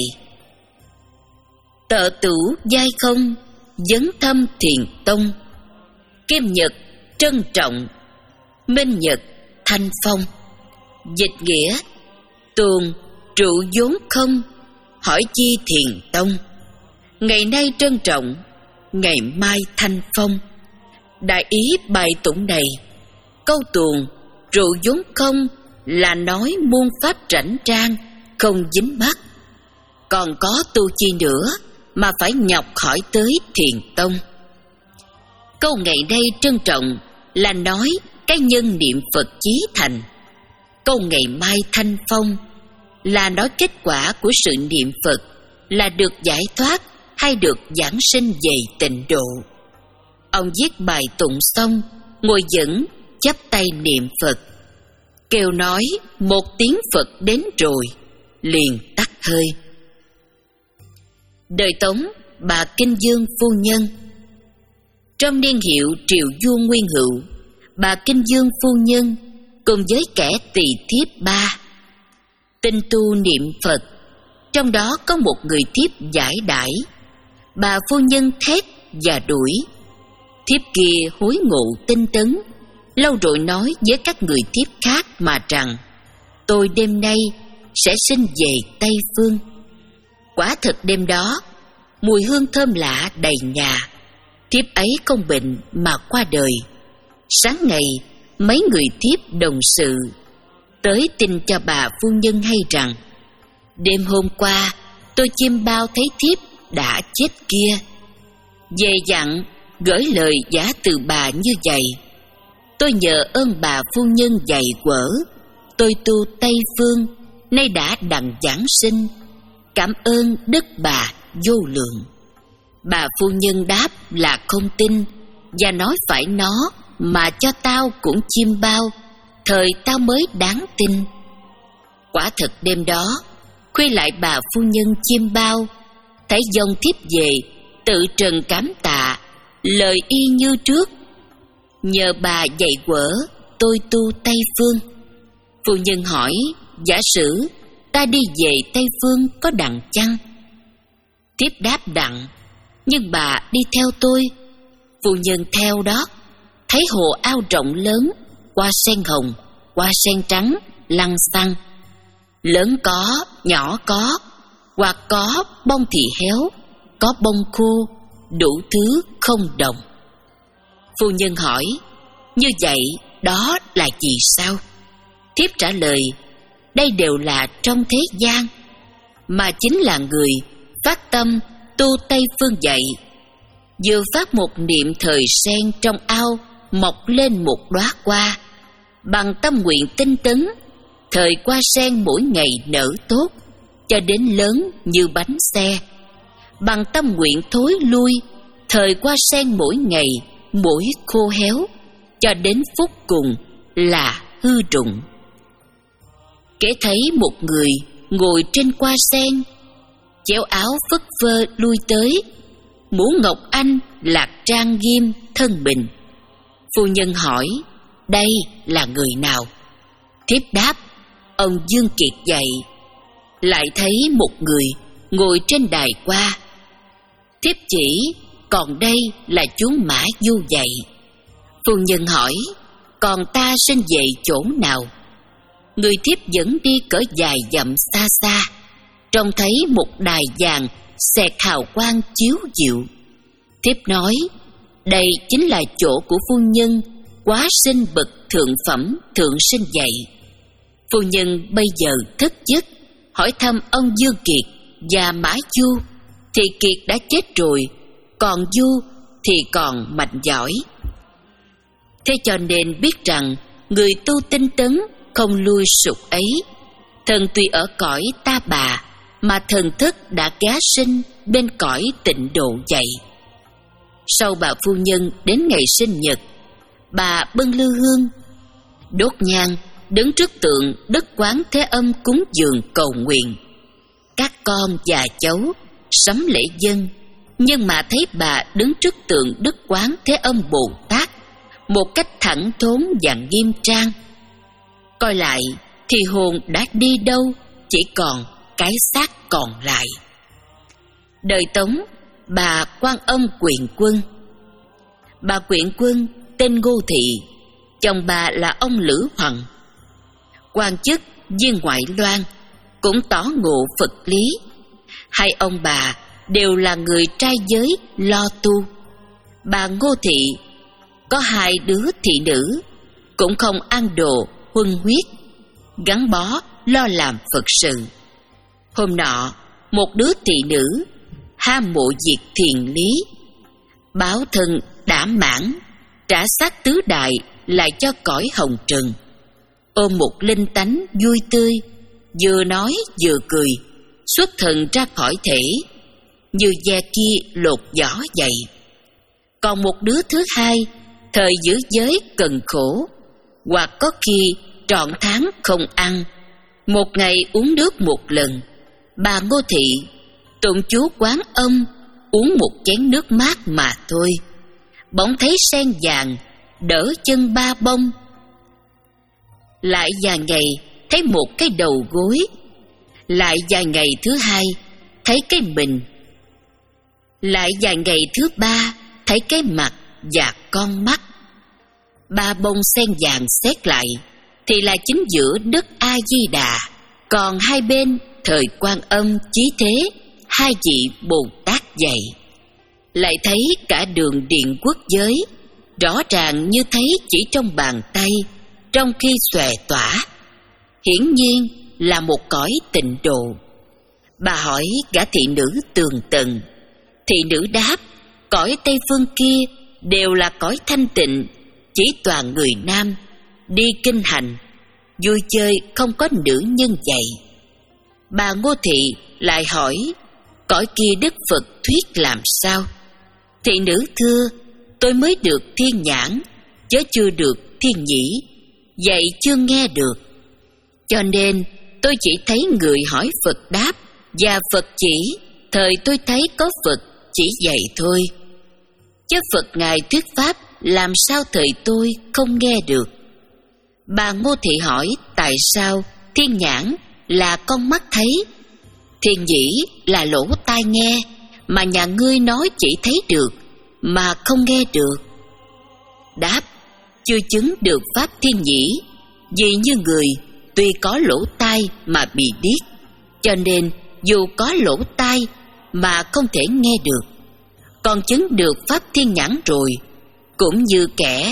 Tợ tửu giai không, dấn thâm thiền tông. Kim nhật trân trọng, minh nhật thanh phong. Dịch nghĩa: tuồng rượu vốn không, hỏi chi thiền tông. Ngày nay trân trọng, ngày mai thanh phong. Đại ý bài tụng này, câu tuồng rượu vốn không là nói muôn pháp rảnh rang, không dính mắc. Còn có tu chi nữa mà phải nhọc hỏi tới thiền tông. Câu ngày nay trân trọng là nói cái nhân niệm Phật chí thành. Câu ngày mai thanh phong là nói kết quả của sự niệm Phật là được giải thoát hay được giảng sinh về tịnh độ. Ông viết bài tụng xong, ngồi dẫn chắp tay niệm Phật, kêu nói một tiếng Phật đến rồi, liền tắt hơi. Đời Tống, bà Kinh Dương phu nhân. Trong niên hiệu triều vua Nguyên Hữu, bà Kinh Dương phu nhân cùng với kẻ tỳ thiếp ba tinh tu niệm Phật. Trong đó có một người thiếp giải đãi. Bà phu nhân thét và đuổi. Thiếp kia hối ngộ tinh tấn, lâu rồi nói với các người thiếp khác mà rằng tôi đêm nay sẽ sinh về Tây Phương. Quả thật đêm đó mùi hương thơm lạ đầy nhà. Thiếp ấy không bệnh mà qua đời. Sáng ngày mấy người thiếp đồng sự tới tin cho bà phu nhân hay rằng đêm hôm qua tôi chiêm bao thấy thiếp đã chết kia. Về dặn gửi lời giả từ bà như vậy: tôi nhờ ơn bà phu nhân dạy quở, tôi tu Tây Phương, nay đã đặng giảng sinh. Cảm ơn đức bà vô lượng. Bà phu nhân đáp là không tin, và nói phải nó mà cho tao cũng chiêm bao, thời tao mới đáng tin. Quả thật đêm đó khuya lại bà phu nhân chiêm bao, thấy dòng thiếp về, tự trần cảm tạ, lời y như trước. Nhờ bà dạy quở, tôi tu Tây Phương. Phu nhân hỏi: giả sử ta đi về Tây Phương có đặng chăng? Thiếp đáp đặng, nhưng bà đi theo tôi. Phu nhân theo đó, thấy hồ ao rộng lớn, hoa sen hồng, hoa sen trắng, lăng xăng. Lớn có, nhỏ có, hoặc có bông thì héo, có bông khô, đủ thứ không đồng. Phu nhân hỏi: Như vậy đó là vì sao? Thiếp trả lời: đây đều là trong thế gian, mà chính là người phát tâm tu Tây Phương dạy. Vừa phát một niệm thời sen trong ao mọc lên một đóa hoa, bằng tâm nguyện tinh tấn, thời hoa sen mỗi ngày nở tốt, cho đến lớn như bánh xe. Bằng tâm nguyện thối lui, thời hoa sen mỗi ngày mỗi khô héo, cho đến phút cùng là hư rụng. Kể thấy một người ngồi trên hoa sen, chéo áo phất phơ lui tới, mũ ngọc anh lạc trang nghiêm thân mình. Phu nhân hỏi: đây là người nào? Thiếp đáp: ông Dương Kiệt dạy. Lại thấy một người ngồi trên đài hoa. Thiếp chỉ: còn đây là chú Mã Du dạy. Phu nhân hỏi: còn ta sinh về chỗ nào? Người thiếp dẫn đi cỡ dài dặm xa xa, trông thấy một đài vàng xẹt hào quang chiếu diệu. Thiếp nói: đây chính là chỗ của phu nhân quá sinh bậc thượng phẩm thượng sinh dạy. Phu nhân bây giờ thất giấc, hỏi thăm ông Dương Kiệt và Mã Du, thì Kiệt đã chết rồi, còn Du thì còn mạnh giỏi. Thế cho nên biết rằng người tu tinh tấn không lui sụp ấy, thần tuy ở cõi ta bà, mà thần thức đã gá sinh bên cõi tịnh độ dạy. Sau bà phu nhân đến ngày sinh nhật, bà bưng lư hương, đốt nhang, đứng trước tượng Đức Quán Thế Âm cúng dường cầu nguyện. Các con và cháu sắm lễ dâng, nhưng mà thấy bà đứng trước tượng Đức Quán Thế Âm Bồ Tát một cách thẳng thốn và nghiêm trang. Coi lại thì hồn đã đi đâu, chỉ còn cái xác còn lại. Đời Tống, bà Quan Âm Quyền Quân. Bà Quyền Quân tên Ngô Thị, chồng bà là ông Lữ Hoàng, quan chức viên ngoại loan, cũng tỏ ngộ Phật lý. Hai ông bà đều là người trai giới lo tu. Bà Ngô Thị có hai đứa thị nữ, cũng không ăn đồ huân huyết, gắn bó lo làm Phật sự. Hôm nọ, một đứa thị nữ ham mộ việc thiền lý, báo thân đã mãn, trả xác tứ đại lại cho cõi hồng trần. Ôm một linh tánh vui tươi, vừa nói vừa cười, xuất thần ra khỏi thể, như ve kia lột vỏ vậy. Còn một đứa thứ hai, thời giữ giới cần khổ, hoặc có khi trọn tháng không ăn, một ngày uống nước một lần. Bà Ngô Thị tụng chú Quán Âm, uống một chén nước mát mà thôi, bỗng thấy sen vàng đỡ chân ba bông. Lại vài ngày thấy một cái đầu gối. Lại vài ngày thứ hai thấy cái mình. Lại vài ngày thứ ba thấy cái mặt và con mắt. Ba bông sen vàng xét lại thì là chính giữa Đức A Di Đà, còn hai bên thời Quan Âm Chí Thế, hai vị Bồ Tát dạy. Lại thấy cả đường điện quốc giới, rõ ràng như thấy chỉ trong bàn tay, trong khi xòe tỏa, hiển nhiên là một cõi tịnh độ. Bà hỏi gã thị nữ tường tận. Thị nữ đáp: cõi Tây Phương kia đều là cõi thanh tịnh, chỉ toàn người nam, đi kinh hành, vui chơi không có nữ nhân dạy. Bà Ngô Thị lại hỏi: cõi kia Đức Phật thuyết làm sao? Thị nữ thưa: tôi mới được thiên nhãn, chớ chưa được thiên nhĩ, vậy chưa nghe được. Cho nên tôi chỉ thấy người hỏi Phật đáp, và Phật chỉ, thời tôi thấy có Phật chỉ dạy thôi. Chứ Phật Ngài thuyết pháp, làm sao thời tôi không nghe được? Bà Ngô Thị hỏi: tại sao thiên nhãn là con mắt thấy, thiên nhĩ là lỗ tai nghe, mà nhà ngươi nói chỉ thấy được mà không nghe được? Đáp: chưa chứng được pháp thiên nhĩ, vì như người tuy có lỗ tai mà bị điếc, cho nên dù có lỗ tai mà không thể nghe được. Còn chứng được pháp thiên nhãn rồi, cũng như kẻ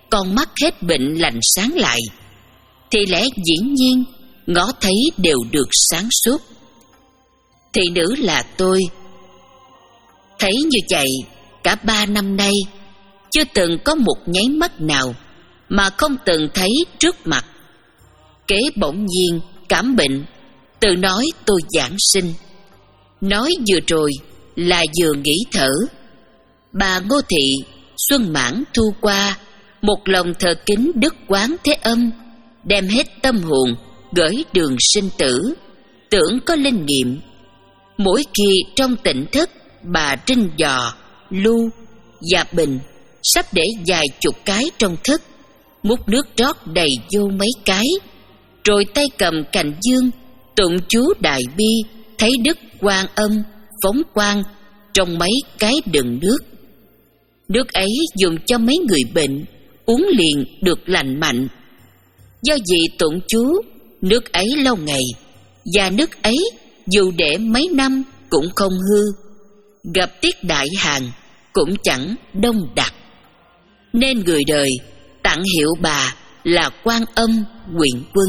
con mắt hết bệnh lành sáng lại, thì lẽ dĩ nhiên ngó thấy đều được sáng suốt. Thị nữ là tôi. Thấy như vậy, cả ba năm nay chưa từng có một nháy mắt nào mà không từng thấy trước mặt. Kế bỗng nhiên cảm bệnh, tự nói tôi giảng sinh. Nói vừa rồi là vừa nghĩ thở. Bà Ngô Thị xuân mãn thu qua, một lòng thờ kính Đức Quán Thế Âm, đem hết tâm hồn gửi đường sinh tử, tưởng có linh nghiệm. Mỗi khi trong tỉnh thức, bà trinh giò, lu và bình sắp để vài chục cái trong thức, múc nước rót đầy vô mấy cái, rồi tay cầm cành dương tụng chú Đại Bi, thấy Đức Quan Âm phóng quang trong mấy cái đựng nước. Nước ấy dùng cho mấy người bệnh uống liền được lành mạnh. Do vì tụng chú, nước ấy lâu ngày, và nước ấy dù để mấy năm cũng không hư, gặp tiết đại hàng cũng chẳng đông đặc, nên người đời tặng hiệu bà là Quan Âm Quyền Quân.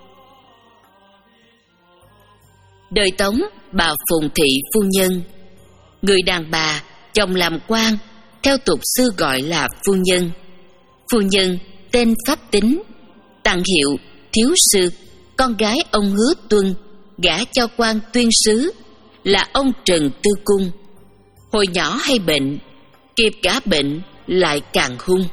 Đời Tống, bà Phùng Thị phu nhân, người đàn bà chồng làm quan, theo tục xưa gọi là phu nhân. Phu nhân tên Pháp Tính, tặng hiệu thiếu sư, con gái ông Hứa Tuân, gả cho quan tuyên sứ là ông Trần Tư Cung. Hồi nhỏ hay bệnh, kịp cả bệnh lại càng hung.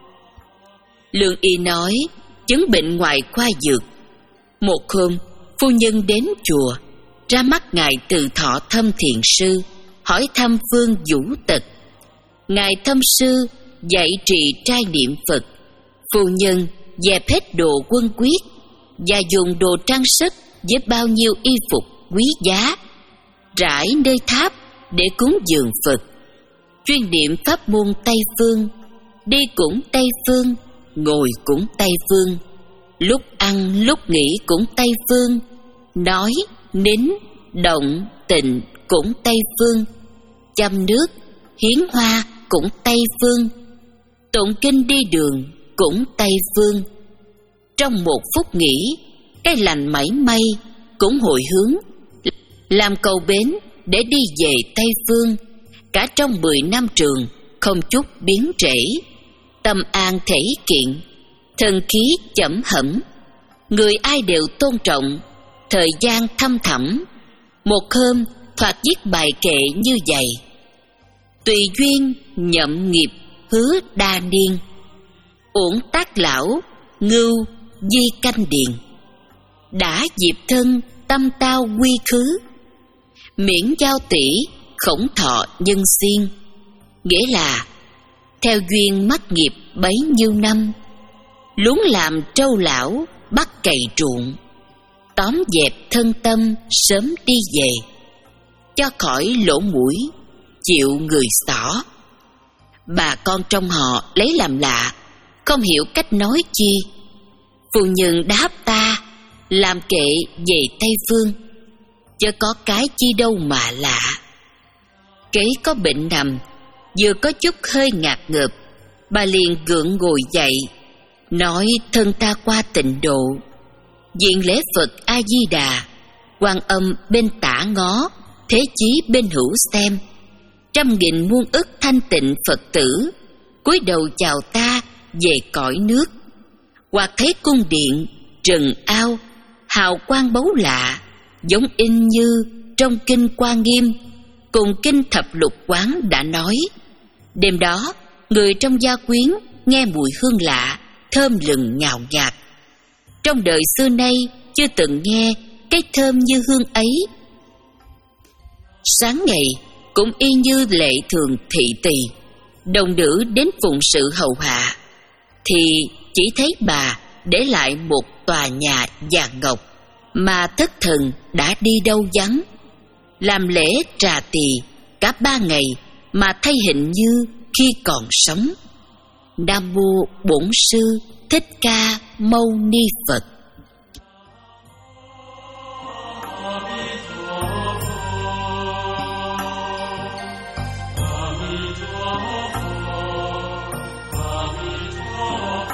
Lương y nói chứng bệnh ngoài khoa dược. Một hôm, phu nhân đến chùa, ra mắt ngài Từ Thọ Thâm Thiền sư, hỏi thăm phương vũ tật. Ngài Thâm sư dạy trì trai niệm Phật. Phu nhân dẹp hết đồ quân quyết và dùng đồ trang sức với bao nhiêu y phục quý giá, rải nơi tháp để cúng dường Phật. Chuyên niệm pháp môn Tây Phương, đi cũng Tây Phương, ngồi cũng Tây Phương, lúc ăn lúc nghỉ cũng Tây Phương, nói nín động tịnh cũng Tây Phương, châm nước hiến hoa cũng Tây Phương, tụng kinh đi đường cũng Tây Phương. Trong một phút nghỉ, cái lành mảy may cũng hồi hướng làm cầu bến để đi về Tây Phương. Cả trong mười năm trường không chút biến trễ, tâm an thể kiện, thần khí chẩm hẩm, người ai đều tôn trọng, thời gian thăm thẳm. Một hôm thoạt viết bài kệ như vậy: tùy duyên nhậm nghiệp hứa đa niên, uổng tác lão ngưu di canh điền, đã diệp thân tâm tao quy khứ, miễn giao tỷ khổng thọ nhân xiên. Nghĩa là theo duyên mắc nghiệp bấy nhiêu năm, luống làm trâu lão bắt cày ruộng, tóm dẹp thân tâm sớm đi về, cho khỏi lỗ mũi chịu người xỏ. Bà con trong họ lấy làm lạ, không hiểu cách nói chi. Phu nhân đáp ta làm kệ về Tây Phương, chớ có cái chi đâu mà lạ. Kế có bệnh nằm, vừa có chút hơi ngạt ngợp, bà liền gượng ngồi dậy, nói thân ta qua tịnh độ, diện lễ Phật A Di Đà, Quan Âm bên tả ngó, thế chí bên hữu xem, trăm nghìn muôn ức thanh tịnh Phật tử cúi đầu chào ta về cõi nước. Hoặc thấy cung điện rừng ao hào quang báu lạ, giống in như trong kinh Quan Nghiêm cùng kinh Thập Lục Quán đã nói. Đêm đó, người trong gia quyến nghe mùi hương lạ, thơm lừng ngào ngạt. Trong đời xưa nay chưa từng nghe cái thơm như hương ấy. Sáng ngày cũng y như lệ thường thị tỳ, đồng nữ đến phụng sự hầu hạ, thì chỉ thấy bà để lại một tòa nhà vàng ngọc, mà thất thần đã đi đâu vắng. Làm lễ trà tỳ cả ba ngày mà thay hình như khi còn sống. Nam mô Bổn Sư Thích Ca Mâu Ni Phật. Oh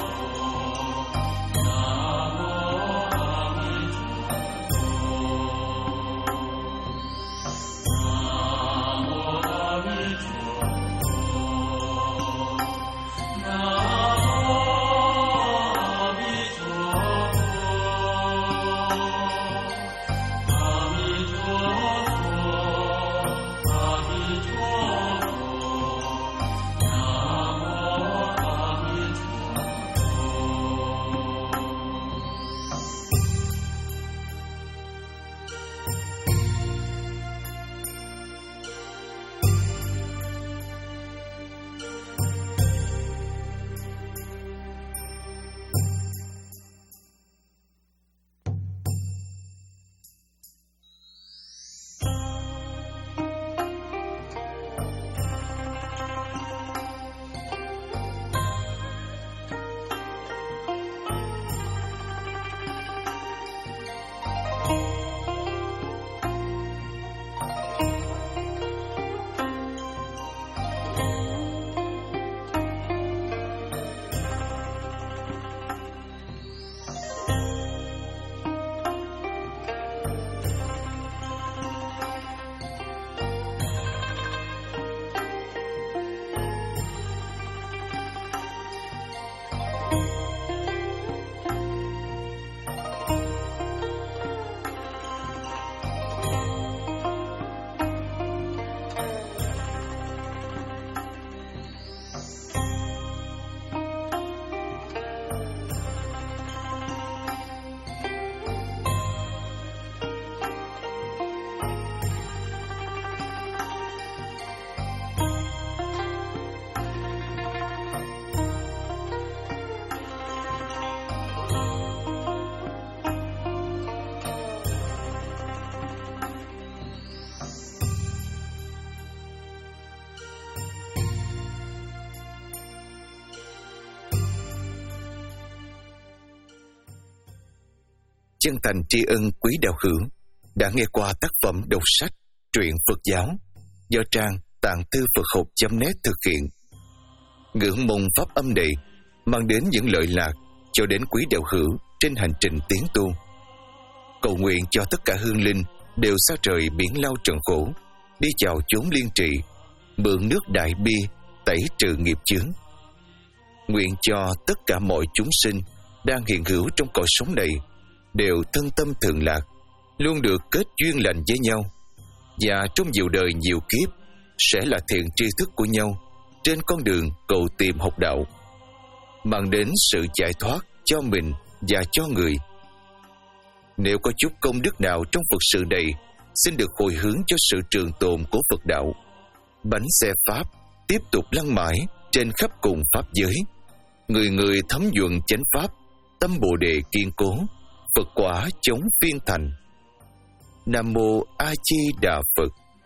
chân thành tri ân quý đạo hữu đã nghe qua tác phẩm đọc sách truyện Phật giáo do trang tạng thư Phật học chấm net thực hiện. Ngưỡng mong pháp âm này mang đến những lợi lạc cho đến quý đạo hữu trên hành trình tiến tu. Cầu nguyện cho tất cả hương linh đều xa trời biển lao trần khổ, đi chào chốn liên trị, mượn nước đại bi tẩy trừ nghiệp chướng. Nguyện cho tất cả mọi chúng sinh đang hiện hữu trong cõi sống này đều thân tâm thượng lạc, luôn được kết duyên lành với nhau, và trong nhiều đời nhiều kiếp sẽ là thiện tri thức của nhau trên con đường cầu tìm học đạo, mang đến sự giải thoát cho mình và cho người. Nếu có chút công đức nào trong Phật sự này, xin được hồi hướng cho sự trường tồn của Phật đạo. Bánh xe Pháp tiếp tục lăn mãi trên khắp cùng Pháp giới. Người người thấm nhuận chánh Pháp, tâm Bồ Đề kiên cố, Phật quả chống phiên thành. Nam Mô A Di Đà Phật.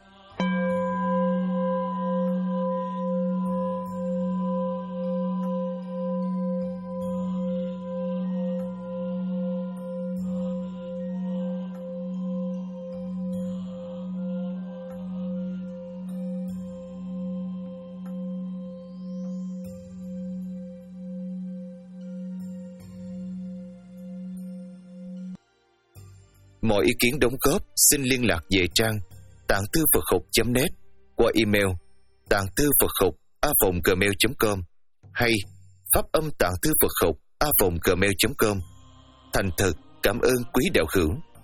Mọi ý kiến đóng góp xin liên lạc về trang tạng thư Phật học chấm net qua email tạng thư Phật học a còng gmail chấm com hay pháp âm tạng thư Phật học a còng gmail chấm com. Thành thật cảm ơn quý đạo hữu.